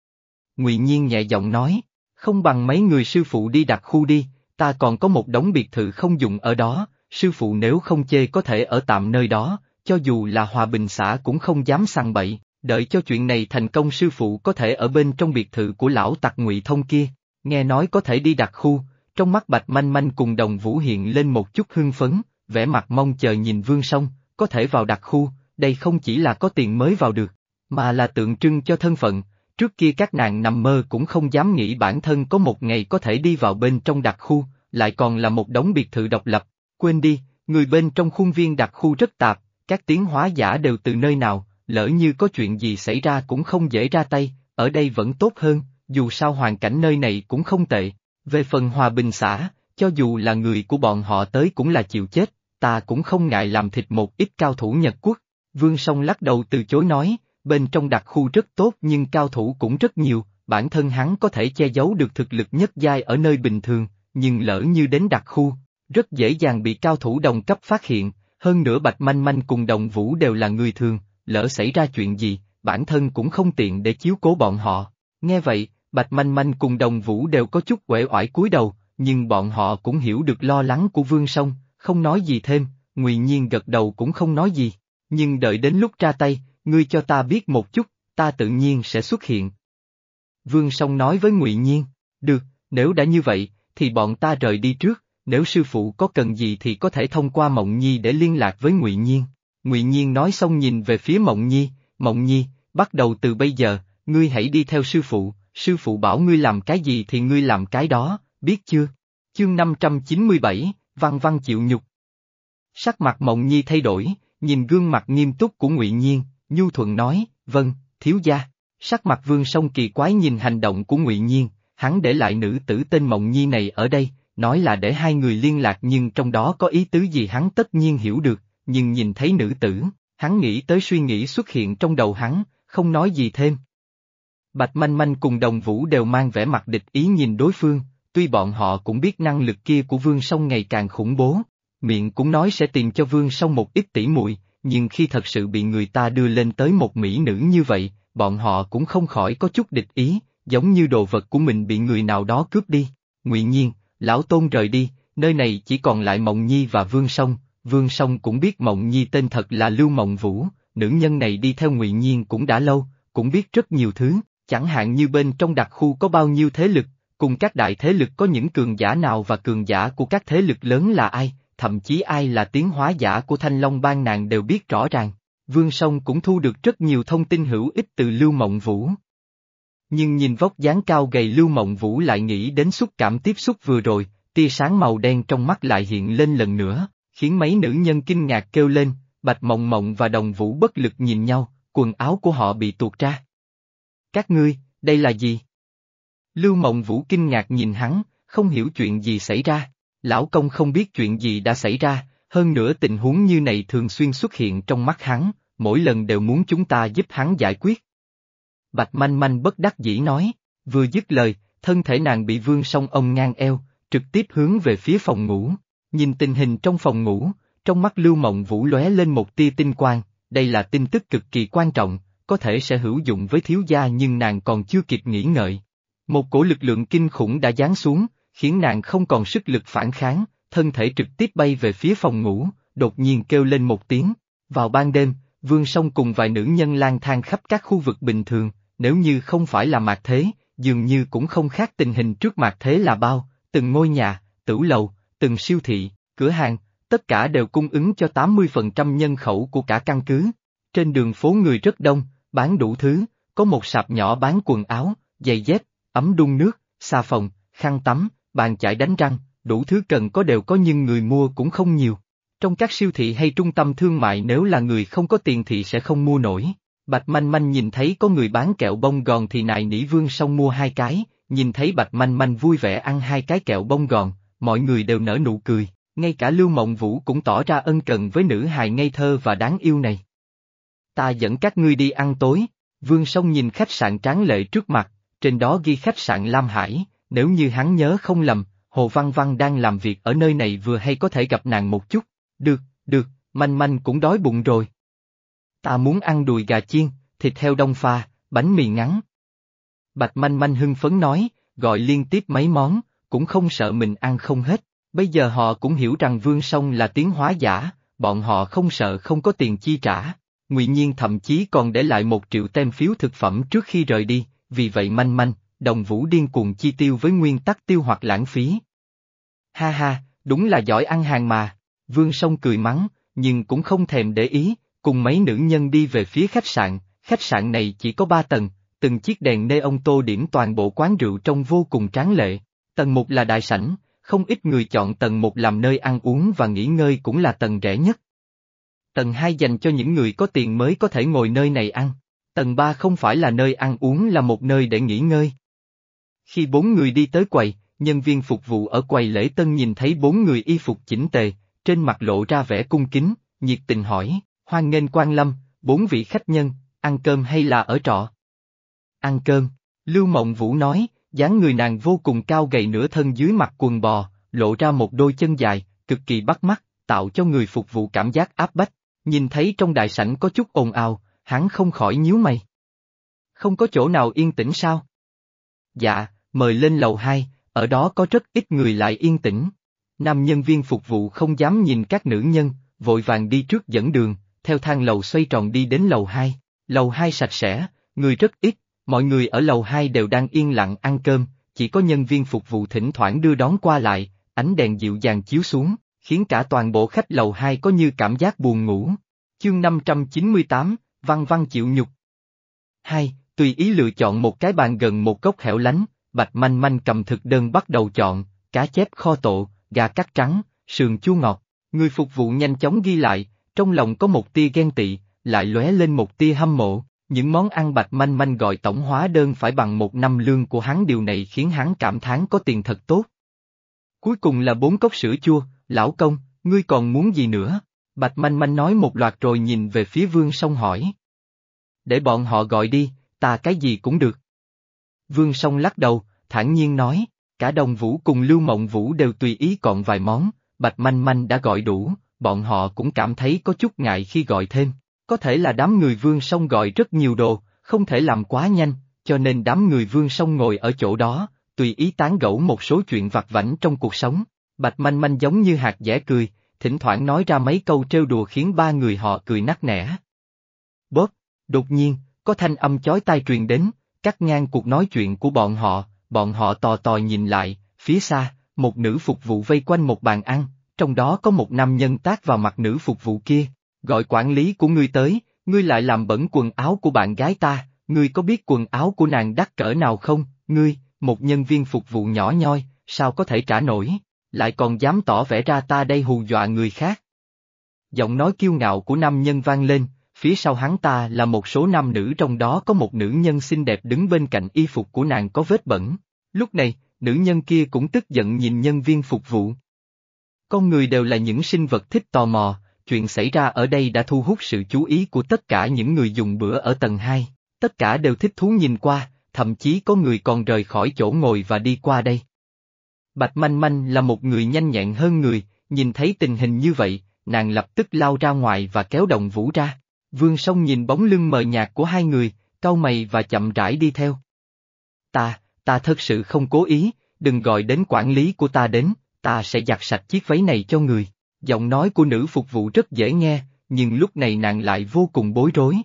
Ngụy Nhiên nhẹ giọng nói, không bằng mấy người sư phụ đi đặt khu đi, ta còn có một đống biệt thự không dùng ở đó, sư phụ nếu không chê có thể ở tạm nơi đó, cho dù là Hòa Bình xã cũng không dám sằng bậy, đợi cho chuyện này thành công sư phụ có thể ở bên trong biệt thự của lão tặc Ngụy Thông kia, nghe nói có thể đi đặt khu, trong mắt Bạch Manh Manh cùng Đồng Vũ hiện lên một chút hưng phấn, vẻ mặt mong chờ nhìn Vương Song, có thể vào đặt khu, đây không chỉ là có tiền mới vào được, mà là tượng trưng cho thân phận, trước kia các nàng nằm mơ cũng không dám nghĩ bản thân có một ngày có thể đi vào bên trong đặc khu, lại còn là một đống biệt thự độc lập, quên đi, người bên trong khuôn viên đặc khu rất tạp, các tiến hóa giả đều từ nơi nào, lỡ như có chuyện gì xảy ra cũng không dễ ra tay, ở đây vẫn tốt hơn, dù sao hoàn cảnh nơi này cũng không tệ, về phần Hòa Bình xã, cho dù là người của bọn họ tới cũng là chịu chết, ta cũng không ngại làm thịt một ít cao thủ Nhật Quốc. Vương Song lắc đầu từ chối nói, bên trong đặc khu rất tốt nhưng cao thủ cũng rất nhiều, bản thân hắn có thể che giấu được thực lực nhất giai ở nơi bình thường, nhưng lỡ như đến đặc khu, rất dễ dàng bị cao thủ đồng cấp phát hiện, hơn nữa Bạch Manh Manh cùng Đồng Vũ đều là người thường, lỡ xảy ra chuyện gì, bản thân cũng không tiện để chiếu cố bọn họ. Nghe vậy, Bạch Manh Manh cùng Đồng Vũ đều có chút uể oải cúi đầu, nhưng bọn họ cũng hiểu được lo lắng của Vương Song, không nói gì thêm, Ngụy Nhiên gật đầu cũng không nói gì, nhưng đợi đến lúc ra tay, ngươi cho ta biết một chút, ta tự nhiên sẽ xuất hiện. Vương Song nói với Ngụy Nhiên, được, nếu đã như vậy, thì bọn ta rời đi trước, nếu sư phụ có cần gì thì có thể thông qua Mộng Nhi để liên lạc với Ngụy Nhiên. Ngụy Nhiên nói xong nhìn về phía Mộng Nhi, Mộng Nhi, bắt đầu từ bây giờ, ngươi hãy đi theo sư phụ, sư phụ bảo ngươi làm cái gì thì ngươi làm cái đó, biết chưa? Chương năm trăm chín mươi bảy, Văn Văn chịu nhục. Sắc mặt Mộng Nhi thay đổi, nhìn gương mặt nghiêm túc của Ngụy Nhiên, nhu thuận nói, vâng, thiếu gia. Sắc mặt Vương Song kỳ quái nhìn hành động của Ngụy Nhiên, hắn để lại nữ tử tên Mộng Nhi này ở đây, nói là để hai người liên lạc nhưng trong đó có ý tứ gì hắn tất nhiên hiểu được, nhưng nhìn thấy nữ tử, hắn nghĩ tới suy nghĩ xuất hiện trong đầu hắn, không nói gì thêm. Bạch Manh Manh cùng Đồng Vũ đều mang vẻ mặt địch ý nhìn đối phương, tuy bọn họ cũng biết năng lực kia của Vương Song ngày càng khủng bố, miệng cũng nói sẽ tìm cho Vương Song một ít tỉ muội, nhưng khi thật sự bị người ta đưa lên tới một mỹ nữ như vậy, bọn họ cũng không khỏi có chút địch ý, giống như đồ vật của mình bị người nào đó cướp đi. Ngụy Nhiên, lão Tôn rời đi, nơi này chỉ còn lại Mộng Nhi và Vương Song. Vương Song cũng biết Mộng Nhi tên thật là Lưu Mộng Vũ, nữ nhân này đi theo Ngụy Nhiên cũng đã lâu, cũng biết rất nhiều thứ, chẳng hạn như bên trong đặc khu có bao nhiêu thế lực, cùng các đại thế lực có những cường giả nào và cường giả của các thế lực lớn là ai, thậm chí ai là tiến hóa giả của Thanh Long Bang nàng đều biết rõ ràng. Vương Song cũng thu được rất nhiều thông tin hữu ích từ Lưu Mộng Vũ. Nhưng nhìn vóc dáng cao gầy Lưu Mộng Vũ lại nghĩ đến xúc cảm tiếp xúc vừa rồi, tia sáng màu đen trong mắt lại hiện lên lần nữa, khiến mấy nữ nhân kinh ngạc kêu lên, Bạch Mộng Mộng và Đồng Vũ bất lực nhìn nhau, quần áo của họ bị tuột ra. Các ngươi, đây là gì? Lưu Mộng Vũ kinh ngạc nhìn hắn, không hiểu chuyện gì xảy ra, lão công không biết chuyện gì đã xảy ra, hơn nữa tình huống như này thường xuyên xuất hiện trong mắt hắn, mỗi lần đều muốn chúng ta giúp hắn giải quyết. Bạch Manh Manh bất đắc dĩ nói, vừa dứt lời, thân thể nàng bị Vương Song ôm ngang eo, trực tiếp hướng về phía phòng ngủ, nhìn tình hình trong phòng ngủ, trong mắt Lưu Mộng Vũ lóe lên một tia tinh quang, đây là tin tức cực kỳ quan trọng, có thể sẽ hữu dụng với thiếu gia nhưng nàng còn chưa kịp nghĩ ngợi. Một cổ lực lượng kinh khủng đã giáng xuống, khiến nàng không còn sức lực phản kháng, thân thể trực tiếp bay về phía phòng ngủ, đột nhiên kêu lên một tiếng. Vào ban đêm, Vương Song cùng vài nữ nhân lang thang khắp các khu vực bình thường, nếu như không phải là mạt thế, dường như cũng không khác tình hình trước mạt thế là bao, từng ngôi nhà, tửu lầu, từng siêu thị, cửa hàng, tất cả đều cung ứng cho tám mươi phần trăm nhân khẩu của cả căn cứ. Trên đường phố người rất đông, bán đủ thứ, có một sạp nhỏ bán quần áo, giày dép, ấm đun nước, xà phòng, khăn tắm, bàn chải đánh răng, đủ thứ cần có đều có nhưng người mua cũng không nhiều. Trong các siêu thị hay trung tâm thương mại nếu là người không có tiền thì sẽ không mua nổi. Bạch Manh Manh nhìn thấy có người bán kẹo bông gòn thì nài nỉ Vương Song mua hai cái, nhìn thấy Bạch Manh Manh vui vẻ ăn hai cái kẹo bông gòn, mọi người đều nở nụ cười, ngay cả Lưu Mộng Vũ cũng tỏ ra ân cần với nữ hài ngây thơ và đáng yêu này. Ta dẫn các ngươi đi ăn tối. Vương Song nhìn khách sạn tráng lệ trước mặt, trên đó ghi khách sạn Lam Hải, nếu như hắn nhớ không lầm, Hồ Văn Văn đang làm việc ở nơi này vừa hay có thể gặp nàng một chút. Được, được, Manh Manh cũng đói bụng rồi. Ta muốn ăn đùi gà chiên, thịt heo đông pha, bánh mì ngắn. Bạch Manh Manh hưng phấn nói, gọi liên tiếp mấy món, cũng không sợ mình ăn không hết. Bây giờ họ cũng hiểu rằng Vương Song là tiến hóa giả, bọn họ không sợ không có tiền chi trả. Ngụy Nhiên thậm chí còn để lại một triệu tem phiếu thực phẩm trước khi rời đi, vì vậy Manh Manh, Đồng Vũ điên cuồng chi tiêu với nguyên tắc tiêu hoặc lãng phí. Ha ha, đúng là giỏi ăn hàng mà. Vương Song cười mắng, nhưng cũng không thèm để ý, cùng mấy nữ nhân đi về phía khách sạn. Khách sạn này chỉ có ba tầng, từng chiếc đèn neon tô điểm toàn bộ quán rượu trông vô cùng tráng lệ. Tầng một là đại sảnh, không ít người chọn tầng một làm nơi ăn uống và nghỉ ngơi cũng là tầng rẻ nhất. Tầng hai dành cho những người có tiền mới có thể ngồi nơi này ăn. Tầng ba không phải là nơi ăn uống là một nơi để nghỉ ngơi. Khi bốn người đi tới quầy, nhân viên phục vụ ở quầy lễ tân nhìn thấy bốn người y phục chỉnh tề, trên mặt lộ ra vẻ cung kính, nhiệt tình hỏi, hoan nghênh quan lâm, bốn vị khách nhân, ăn cơm hay là ở trọ? Ăn cơm, Lưu Mộng Vũ nói, dáng người nàng vô cùng cao gầy nửa thân dưới mặc quần bò, lộ ra một đôi chân dài, cực kỳ bắt mắt, tạo cho người phục vụ cảm giác áp bách. Nhìn thấy trong đại sảnh có chút ồn ào, hắn không khỏi nhíu mày. Không có chỗ nào yên tĩnh sao? Dạ, mời lên lầu hai, ở đó có rất ít người lại yên tĩnh. Nam nhân viên phục vụ không dám nhìn các nữ nhân, vội vàng đi trước dẫn đường, theo thang lầu xoay tròn đi đến lầu hai. Lầu hai sạch sẽ, người rất ít, mọi người ở lầu hai đều đang yên lặng ăn cơm, chỉ có nhân viên phục vụ thỉnh thoảng đưa đón qua lại, ánh đèn dịu dàng chiếu xuống, khiến cả toàn bộ khách lầu hai có như cảm giác buồn ngủ. Chương năm trăm chín mươi tám, Văn Văn chịu nhục. Hai, tùy ý lựa chọn một cái bàn gần một góc hẻo lánh, Bạch Manh Manh cầm thực đơn bắt đầu chọn, cá chép kho tộ, gà cắt trắng, sườn chua ngọt. Người phục vụ nhanh chóng ghi lại, trong lòng có một tia ghen tị, lại lóe lên một tia hâm mộ. Những món ăn Bạch Manh Manh gọi tổng hóa đơn phải bằng một năm lương của hắn, điều này khiến hắn cảm thán có tiền thật tốt. Cuối cùng là bốn cốc sữa chua, lão công, ngươi còn muốn gì nữa? Bạch Manh Manh nói một loạt rồi nhìn về phía Vương Song hỏi. Để bọn họ gọi đi, ta cái gì cũng được. Vương Song lắc đầu, thản nhiên nói, cả Đồng Vũ cùng Lưu Mộng Vũ đều tùy ý chọn vài món, Bạch Manh Manh đã gọi đủ, bọn họ cũng cảm thấy có chút ngại khi gọi thêm. Có thể là đám người Vương Song gọi rất nhiều đồ, không thể làm quá nhanh, cho nên đám người Vương Song ngồi ở chỗ đó, tùy ý tán gẫu một số chuyện vặt vãnh trong cuộc sống. Bạch Manh Manh giống như hạt dẻ cười, thỉnh thoảng nói ra mấy câu trêu đùa khiến ba người họ cười nắc nẻ. Bóp, đột nhiên, có thanh âm chói tai truyền đến, cắt ngang cuộc nói chuyện của bọn họ, bọn họ tò tò nhìn lại, phía xa, một nữ phục vụ vây quanh một bàn ăn, trong đó có một nam nhân tát vào mặt nữ phục vụ kia. Gọi quản lý của ngươi tới, ngươi lại làm bẩn quần áo của bạn gái ta, ngươi có biết quần áo của nàng đắt cỡ nào không? Ngươi, một nhân viên phục vụ nhỏ nhoi, sao có thể trả nổi, lại còn dám tỏ vẻ ra ta đây hù dọa người khác. Giọng nói kiêu ngạo của nam nhân vang lên, phía sau hắn ta là một số nam nữ, trong đó có một nữ nhân xinh đẹp đứng bên cạnh y phục của nàng có vết bẩn. Lúc này, nữ nhân kia cũng tức giận nhìn nhân viên phục vụ. Con người đều là những sinh vật thích tò mò. Chuyện xảy ra ở đây đã thu hút sự chú ý của tất cả những người dùng bữa ở tầng hai, tất cả đều thích thú nhìn qua, thậm chí có người còn rời khỏi chỗ ngồi và đi qua đây. Bạch Manh Manh là một người nhanh nhẹn hơn người, nhìn thấy tình hình như vậy, nàng lập tức lao ra ngoài và kéo Đồng Vũ ra. Vương Song nhìn bóng lưng mờ nhạt của hai người, cau mày và chậm rãi đi theo. Ta, ta thật sự không cố ý, đừng gọi đến quản lý của ta đến, ta sẽ giặt sạch chiếc váy này cho người. Giọng nói của nữ phục vụ rất dễ nghe, nhưng lúc này nàng lại vô cùng bối rối.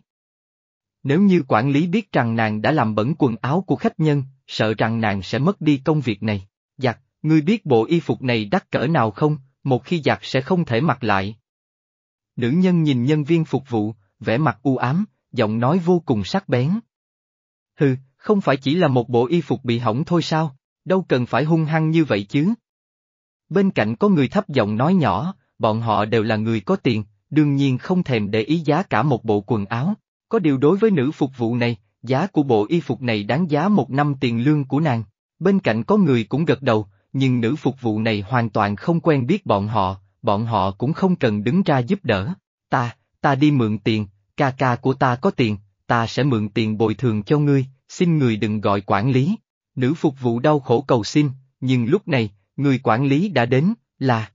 Nếu như quản lý biết rằng nàng đã làm bẩn quần áo của khách nhân, sợ rằng nàng sẽ mất đi công việc này. Giặt, ngươi biết bộ y phục này đắt cỡ nào không, một khi giặt sẽ không thể mặc lại. Nữ nhân nhìn nhân viên phục vụ, vẻ mặt u ám, giọng nói vô cùng sắc bén. Hừ, không phải chỉ là một bộ y phục bị hỏng thôi sao, đâu cần phải hung hăng như vậy chứ. Bên cạnh có người thấp giọng nói nhỏ, bọn họ đều là người có tiền, đương nhiên không thèm để ý giá cả một bộ quần áo. Có điều đối với nữ phục vụ này, giá của bộ y phục này đáng giá một năm tiền lương của nàng. Bên cạnh có người cũng gật đầu, nhưng nữ phục vụ này hoàn toàn không quen biết bọn họ, bọn họ cũng không cần đứng ra giúp đỡ. Ta, ta đi mượn tiền, ca ca của ta có tiền, ta sẽ mượn tiền bồi thường cho ngươi, xin người đừng gọi quản lý. Nữ phục vụ đau khổ cầu xin, nhưng lúc này, người quản lý đã đến, là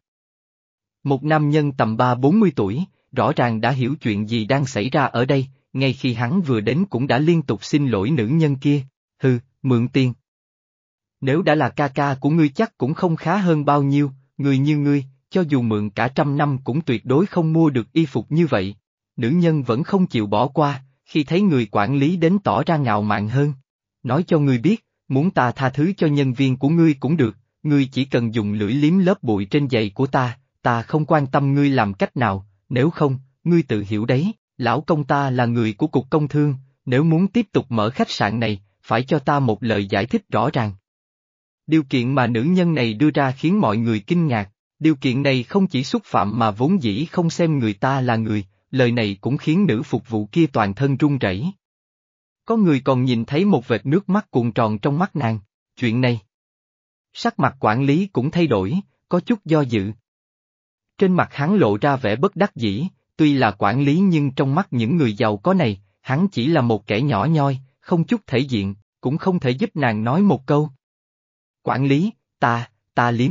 một nam nhân tầm ba bốn mươi tuổi, rõ ràng đã hiểu chuyện gì đang xảy ra ở đây, ngay khi hắn vừa đến cũng đã liên tục xin lỗi nữ nhân kia. Hừ, mượn tiền. Nếu đã là ca ca của ngươi chắc cũng không khá hơn bao nhiêu, người như ngươi, cho dù mượn cả trăm năm cũng tuyệt đối không mua được y phục như vậy. Nữ nhân vẫn không chịu bỏ qua, khi thấy người quản lý đến tỏ ra ngạo mạn hơn. Nói cho ngươi biết, muốn ta tha thứ cho nhân viên của ngươi cũng được, ngươi chỉ cần dùng lưỡi liếm lớp bụi trên giày của ta, ta không quan tâm ngươi làm cách nào, nếu không, ngươi tự hiểu đấy, lão công ta là người của cục công thương, nếu muốn tiếp tục mở khách sạn này, phải cho ta một lời giải thích rõ ràng. Điều kiện mà nữ nhân này đưa ra khiến mọi người kinh ngạc, điều kiện này không chỉ xúc phạm mà vốn dĩ không xem người ta là người, lời này cũng khiến nữ phục vụ kia toàn thân run rẩy. Có người còn nhìn thấy một vệt nước mắt cuồn tròn trong mắt nàng, chuyện này. Sắc mặt quản lý cũng thay đổi, có chút do dự. Trên mặt hắn lộ ra vẻ bất đắc dĩ, tuy là quản lý nhưng trong mắt những người giàu có này, hắn chỉ là một kẻ nhỏ nhoi, không chút thể diện, cũng không thể giúp nàng nói một câu. Quản lý, ta, ta liếm.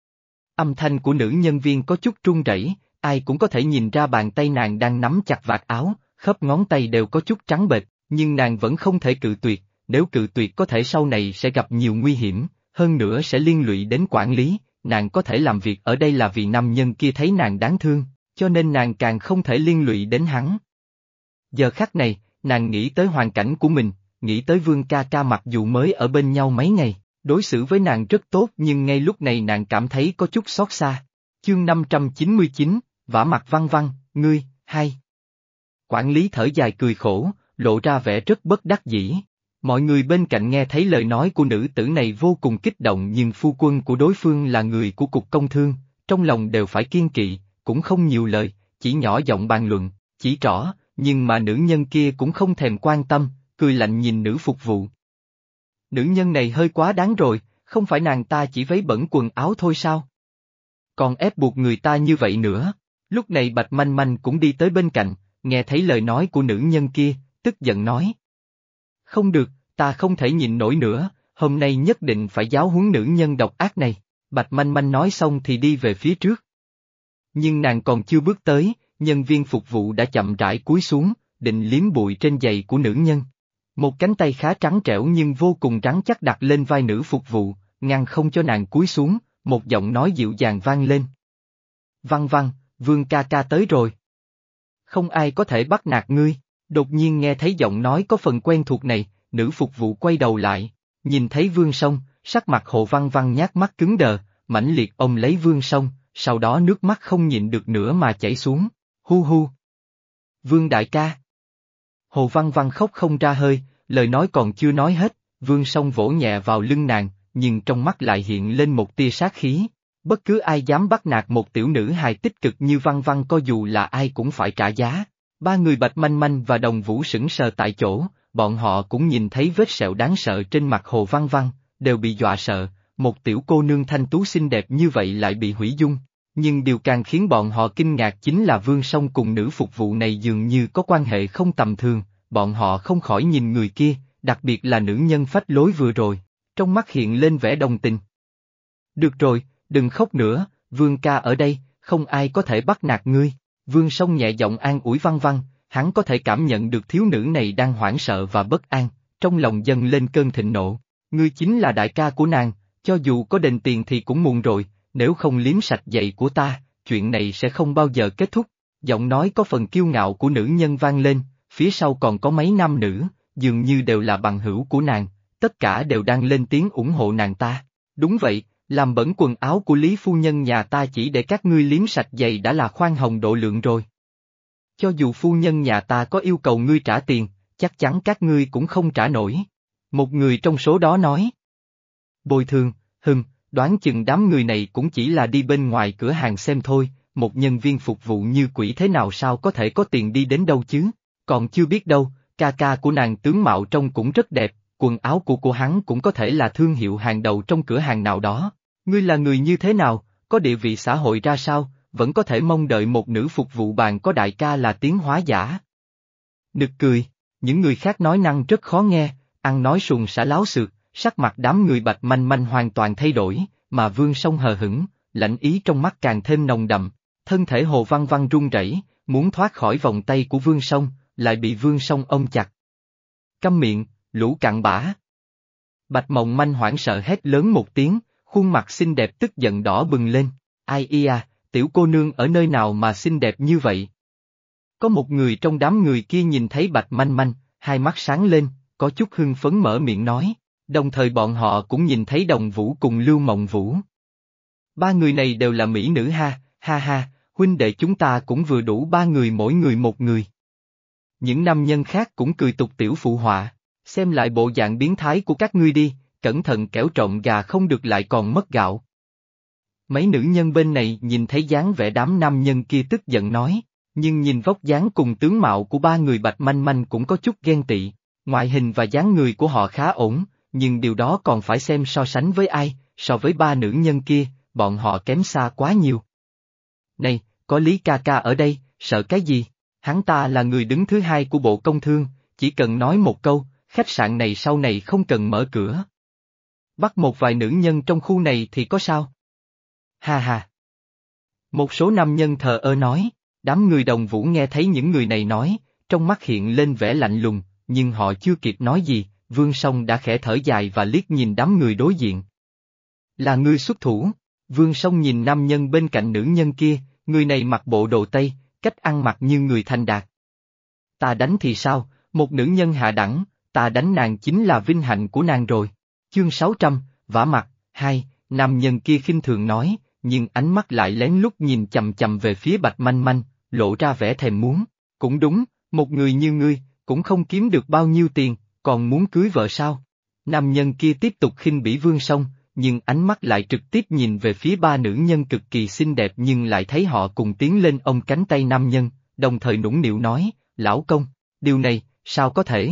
Âm thanh của nữ nhân viên có chút run rẩy, ai cũng có thể nhìn ra bàn tay nàng đang nắm chặt vạt áo, khớp ngón tay đều có chút trắng bệch, nhưng nàng vẫn không thể cự tuyệt, nếu cự tuyệt có thể sau này sẽ gặp nhiều nguy hiểm, hơn nữa sẽ liên lụy đến quản lý, nàng có thể làm việc ở đây là vì nam nhân kia thấy nàng đáng thương, cho nên nàng càng không thể liên lụy đến hắn. Giờ khắc này, nàng nghĩ tới hoàn cảnh của mình, nghĩ tới Vương ca ca mặc dù mới ở bên nhau mấy ngày, đối xử với nàng rất tốt nhưng ngay lúc này nàng cảm thấy có chút xót xa. Chương năm trăm chín mươi chín, vả mặt Văn Văn, ngươi, hay. Quản lý thở dài cười khổ, lộ ra vẻ rất bất đắc dĩ. Mọi người bên cạnh nghe thấy lời nói của nữ tử này vô cùng kích động nhưng phu quân của đối phương là người của cục công thương, trong lòng đều phải kiên kỵ, cũng không nhiều lời, chỉ nhỏ giọng bàn luận, chỉ trỏ, nhưng mà nữ nhân kia cũng không thèm quan tâm, cười lạnh nhìn nữ phục vụ. Nữ nhân này hơi quá đáng rồi, không phải nàng ta chỉ váy bẩn quần áo thôi sao? Còn ép buộc người ta như vậy nữa. Lúc này Bạch Manh Manh cũng đi tới bên cạnh, nghe thấy lời nói của nữ nhân kia, tức giận nói. Không được, ta không thể nhịn nổi nữa, hôm nay nhất định phải giáo huấn nữ nhân độc ác này. Bạch Manh Manh nói xong thì đi về phía trước. Nhưng nàng còn chưa bước tới, nhân viên phục vụ đã chậm rãi cúi xuống, định liếm bụi trên giày của nữ nhân. Một cánh tay khá trắng trẻo nhưng vô cùng rắn chắc đặt lên vai nữ phục vụ, ngăn không cho nàng cúi xuống, một giọng nói dịu dàng vang lên. Văn Văn, Vương ca ca tới rồi. Không ai có thể bắt nạt ngươi. Đột nhiên nghe thấy giọng nói có phần quen thuộc này, nữ phục vụ quay đầu lại, nhìn thấy Vương Song, sắc mặt Hồ Văn Văn nhát mắt cứng đờ, mãnh liệt ôm lấy Vương Song, sau đó nước mắt không nhịn được nữa mà chảy xuống, hu hu. Vương đại ca. Hồ Văn Văn khóc không ra hơi, lời nói còn chưa nói hết, Vương Song vỗ nhẹ vào lưng nàng, nhưng trong mắt lại hiện lên một tia sát khí. Bất cứ ai dám bắt nạt một tiểu nữ hài tích cực như Văn Văn có dù là ai cũng phải trả giá. Ba người Bạch Manh Manh và Đồng Vũ sững sờ tại chỗ, bọn họ cũng nhìn thấy vết sẹo đáng sợ trên mặt Hồ Văn Văn, đều bị dọa sợ, một tiểu cô nương thanh tú xinh đẹp như vậy lại bị hủy dung. Nhưng điều càng khiến bọn họ kinh ngạc chính là Vương Song cùng nữ phục vụ này dường như có quan hệ không tầm thường, bọn họ không khỏi nhìn người kia, đặc biệt là nữ nhân phách lối vừa rồi, trong mắt hiện lên vẻ đồng tình. Được rồi, đừng khóc nữa, Vương ca ở đây, không ai có thể bắt nạt ngươi. Vương Song nhẹ giọng an ủi Văn Văn, hắn có thể cảm nhận được thiếu nữ này đang hoảng sợ và bất an, trong lòng dâng lên cơn thịnh nộ. Ngươi chính là đại ca của nàng, cho dù có đền tiền thì cũng muộn rồi, nếu không liếm sạch giày của ta, chuyện này sẽ không bao giờ kết thúc. Giọng nói có phần kiêu ngạo của nữ nhân vang lên, phía sau còn có mấy nam nữ, dường như đều là bằng hữu của nàng, tất cả đều đang lên tiếng ủng hộ nàng ta. Đúng vậy, làm bẩn quần áo của Lý phu nhân nhà ta chỉ để các ngươi liếm sạch giày đã là khoan hồng độ lượng rồi. Cho dù phu nhân nhà ta có yêu cầu ngươi trả tiền, chắc chắn các ngươi cũng không trả nổi. Một người trong số đó nói. Bồi thường, hừm, đoán chừng đám người này cũng chỉ là đi bên ngoài cửa hàng xem thôi, một nhân viên phục vụ như quỷ thế nào sao có thể có tiền đi đến đâu chứ, còn chưa biết đâu, ca ca của nàng tướng mạo trông cũng rất đẹp, quần áo của của hắn cũng có thể là thương hiệu hàng đầu trong cửa hàng nào đó. Ngươi là người như thế nào, có địa vị xã hội ra sao, vẫn có thể mong đợi một nữ phục vụ bàn có đại ca là tiến hóa giả. Nực cười, những người khác nói năng rất khó nghe, ăn nói suồng sả láo xược, sắc mặt đám người Bạch Manh Manh hoàn toàn thay đổi, mà Vương Song hờ hững, lạnh ý trong mắt càng thêm nồng đậm, thân thể Hồ Văn Văn run rẩy, muốn thoát khỏi vòng tay của Vương Song, lại bị Vương Song ôm chặt. Câm miệng, lũ cặn bã. Bạch Mộng Manh hoảng sợ hét lớn một tiếng, khuôn mặt xinh đẹp tức giận đỏ bừng lên, ai ia, tiểu cô nương ở nơi nào mà xinh đẹp như vậy? Có một người trong đám người kia nhìn thấy Bạch Manh Manh, hai mắt sáng lên, có chút hưng phấn mở miệng nói, đồng thời bọn họ cũng nhìn thấy Đồng Vũ cùng Lưu Mộng Vũ. Ba người này đều là mỹ nữ ha, ha ha, huynh đệ chúng ta cũng vừa đủ ba người mỗi người một người. Những nam nhân khác cũng cười tục tiểu phụ họa, xem lại bộ dạng biến thái của các ngươi đi, cẩn thận kẻo trộm gà không được lại còn mất gạo. Mấy nữ nhân bên này nhìn thấy dáng vẻ đám nam nhân kia tức giận nói, nhưng nhìn vóc dáng cùng tướng mạo của ba người Bạch Manh Manh cũng có chút ghen tị, ngoại hình và dáng người của họ khá ổn, nhưng điều đó còn phải xem so sánh với ai, so với ba nữ nhân kia, bọn họ kém xa quá nhiều. Này, có Lý ca ca ở đây, sợ cái gì? Hắn ta là người đứng thứ hai của Bộ Công Thương, chỉ cần nói một câu, khách sạn này sau này không cần mở cửa. Bắt một vài nữ nhân trong khu này thì có sao? Ha ha. Một số nam nhân thờ ơ nói, đám người Đồng Vũ nghe thấy những người này nói, trong mắt hiện lên vẻ lạnh lùng, nhưng họ chưa kịp nói gì, Vương Song đã khẽ thở dài và liếc nhìn đám người đối diện. Là ngươi xuất thủ, Vương Song nhìn nam nhân bên cạnh nữ nhân kia, người này mặc bộ đồ Tây, cách ăn mặc như người thành đạt. Ta đánh thì sao, một nữ nhân hạ đẳng, ta đánh nàng chính là vinh hạnh của nàng rồi. Chương sáu trăm, vả mặt, hai, nam nhân kia khinh thường nói, nhưng ánh mắt lại lén lút nhìn chầm chầm về phía Bạch Manh Manh, lộ ra vẻ thèm muốn. Cũng đúng, một người như ngươi, cũng không kiếm được bao nhiêu tiền, còn muốn cưới vợ sao? Nam nhân kia tiếp tục khinh bỉ Vương Song, nhưng ánh mắt lại trực tiếp nhìn về phía ba nữ nhân cực kỳ xinh đẹp nhưng lại thấy họ cùng tiến lên ôm cánh tay nam nhân, đồng thời nũng nịu nói, lão công, điều này, sao có thể?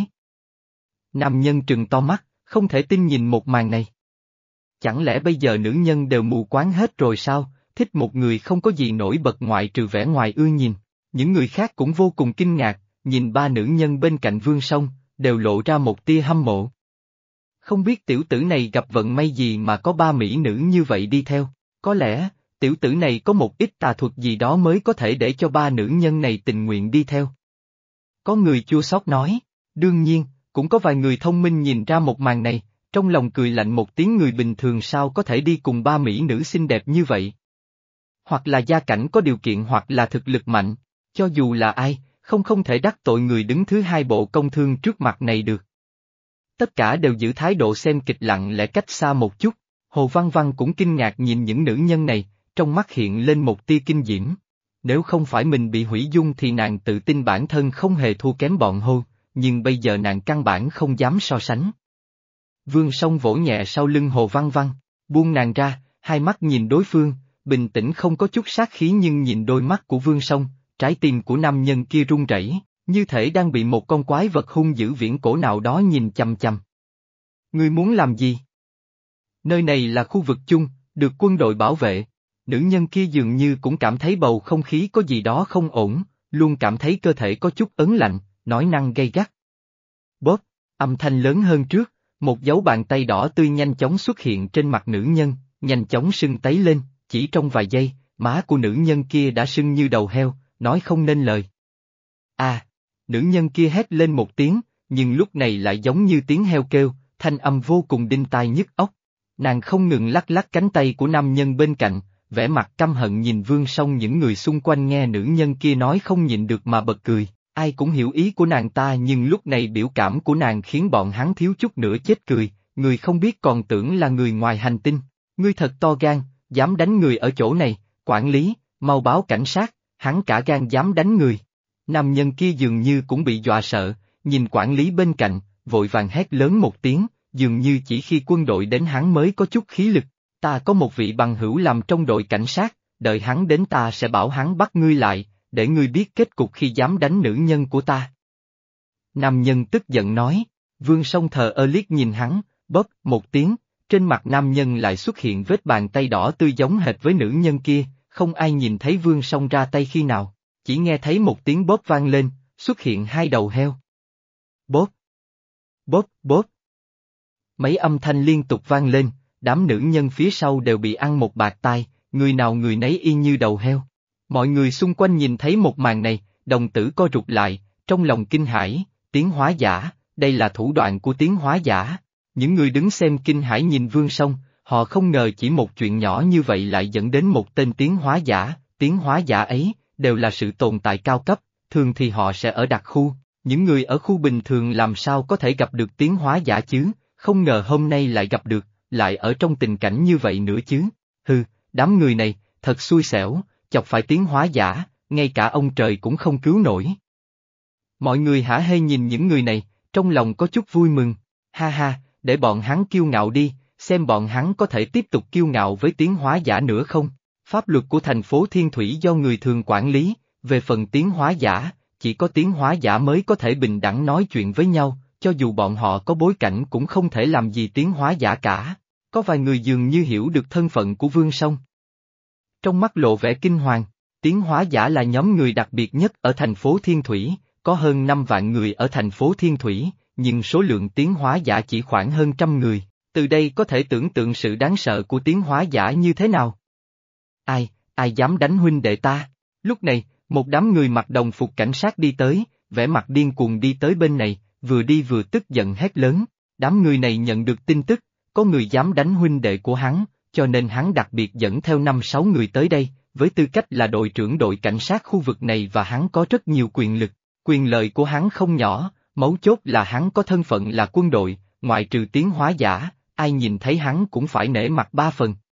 Nam nhân trừng to mắt, không thể tin nhìn một màn này. Chẳng lẽ bây giờ nữ nhân đều mù quáng hết rồi sao, thích một người không có gì nổi bật ngoại trừ vẻ ngoài ưa nhìn. Những người khác cũng vô cùng kinh ngạc, nhìn ba nữ nhân bên cạnh Vương Song, đều lộ ra một tia hâm mộ. Không biết tiểu tử này gặp vận may gì mà có ba mỹ nữ như vậy đi theo, có lẽ, tiểu tử này có một ít tà thuật gì đó mới có thể để cho ba nữ nhân này tình nguyện đi theo. Có người chua xót nói, đương nhiên, cũng có vài người thông minh nhìn ra một màn này, trong lòng cười lạnh một tiếng người bình thường sao có thể đi cùng ba mỹ nữ xinh đẹp như vậy. Hoặc là gia cảnh có điều kiện hoặc là thực lực mạnh, cho dù là ai, không không thể đắc tội người đứng thứ hai Bộ Công Thương trước mặt này được. Tất cả đều giữ thái độ xem kịch lặng lẽ cách xa một chút, Hồ Văn Văn cũng kinh ngạc nhìn những nữ nhân này, trong mắt hiện lên một tia kinh diễm. Nếu không phải mình bị hủy dung thì nàng tự tin bản thân không hề thua kém bọn Hồ, nhưng bây giờ nàng căn bản không dám so sánh. Vương Song vỗ nhẹ sau lưng Hồ Văn Văn, buông nàng ra, hai mắt nhìn đối phương, bình tĩnh không có chút sát khí nhưng nhìn đôi mắt của Vương Song, trái tim của nam nhân kia run rẩy, như thể đang bị một con quái vật hung dữ viễn cổ nào đó nhìn chằm chằm. Ngươi muốn làm gì? Nơi này là khu vực chung, được quân đội bảo vệ. Nữ nhân kia dường như cũng cảm thấy bầu không khí có gì đó không ổn, luôn cảm thấy cơ thể có chút ấn lạnh, nói năng gay gắt. Bóp, âm thanh lớn hơn trước, một dấu bàn tay đỏ tươi nhanh chóng xuất hiện trên mặt nữ nhân, nhanh chóng sưng tấy lên, chỉ trong vài giây, má của nữ nhân kia đã sưng như đầu heo, nói không nên lời. À, Nữ nhân kia hét lên một tiếng, nhưng lúc này lại giống như tiếng heo kêu, thanh âm vô cùng đinh tai nhức óc. Nàng không ngừng lắc lắc cánh tay của nam nhân bên cạnh, vẻ mặt căm hận nhìn Vương Song. Những người xung quanh nghe nữ nhân kia nói không nhịn được mà bật cười, ai cũng hiểu ý của nàng ta, nhưng lúc này biểu cảm của nàng khiến bọn hắn thiếu chút nữa chết cười, người không biết còn tưởng là người ngoài hành tinh. Ngươi thật to gan, dám đánh người ở chỗ này, quản lý, mau báo cảnh sát, hắn cả gan dám đánh người. Nam nhân kia dường như cũng bị dọa sợ, nhìn quản lý bên cạnh, vội vàng hét lớn một tiếng, dường như chỉ khi quân đội đến hắn mới có chút khí lực. Ta có một vị bằng hữu làm trong đội cảnh sát, đợi hắn đến ta sẽ bảo hắn bắt ngươi lại, để ngươi biết kết cục khi dám đánh nữ nhân của ta. Nam nhân tức giận nói. Vương Song thờ ơ liếc nhìn hắn, bóp một tiếng, trên mặt nam nhân lại xuất hiện vết bàn tay đỏ tươi giống hệt với nữ nhân kia. Không ai nhìn thấy Vương Song ra tay khi nào, chỉ nghe thấy một tiếng bóp vang lên, xuất hiện hai đầu heo. Bóp, bóp, bóp. Mấy âm thanh liên tục vang lên, đám nữ nhân phía sau đều bị ăn một bạt tai, người nào người nấy y như đầu heo. Mọi người xung quanh nhìn thấy một màn này, đồng tử co rụt lại, trong lòng kinh hãi, tiến hóa giả, đây là thủ đoạn của tiến hóa giả. Những người đứng xem kinh hãi nhìn Vương Song, họ không ngờ chỉ một chuyện nhỏ như vậy lại dẫn đến một tên tiến hóa giả. Tiến hóa giả ấy, đều là sự tồn tại cao cấp, thường thì họ sẽ ở đặc khu, những người ở khu bình thường làm sao có thể gặp được tiến hóa giả chứ, không ngờ hôm nay lại gặp được, lại ở trong tình cảnh như vậy nữa chứ. Hừ, đám người này, thật xui xẻo, chọc phải tiến hóa giả, ngay cả ông trời cũng không cứu nổi. Mọi người hả hê nhìn những người này, trong lòng có chút vui mừng, ha ha, để bọn hắn kiêu ngạo đi, xem bọn hắn có thể tiếp tục kiêu ngạo với tiến hóa giả nữa không. Pháp luật của thành phố Thiên Thủy do người thường quản lý, về phần tiến hóa giả, chỉ có tiến hóa giả mới có thể bình đẳng nói chuyện với nhau, cho dù bọn họ có bối cảnh cũng không thể làm gì tiến hóa giả cả. Có vài người dường như hiểu được thân phận của Vương Song. Trong mắt lộ vẻ kinh hoàng, tiến hóa giả là nhóm người đặc biệt nhất ở thành phố Thiên Thủy, có hơn năm vạn người ở thành phố Thiên Thủy, nhưng số lượng tiến hóa giả chỉ khoảng hơn trăm người, từ đây có thể tưởng tượng sự đáng sợ của tiến hóa giả như thế nào. Ai, ai dám đánh huynh đệ ta? Lúc này, một đám người mặc đồng phục cảnh sát đi tới, vẻ mặt điên cuồng đi tới bên này, vừa đi vừa tức giận hét lớn. Đám người này nhận được tin tức, có người dám đánh huynh đệ của hắn, cho nên hắn đặc biệt dẫn theo năm sáu người tới đây, với tư cách là đội trưởng đội cảnh sát khu vực này và hắn có rất nhiều quyền lực, quyền lợi của hắn không nhỏ, mấu chốt là hắn có thân phận là quân đội, ngoại trừ tiến hóa giả, ai nhìn thấy hắn cũng phải nể mặt ba phần.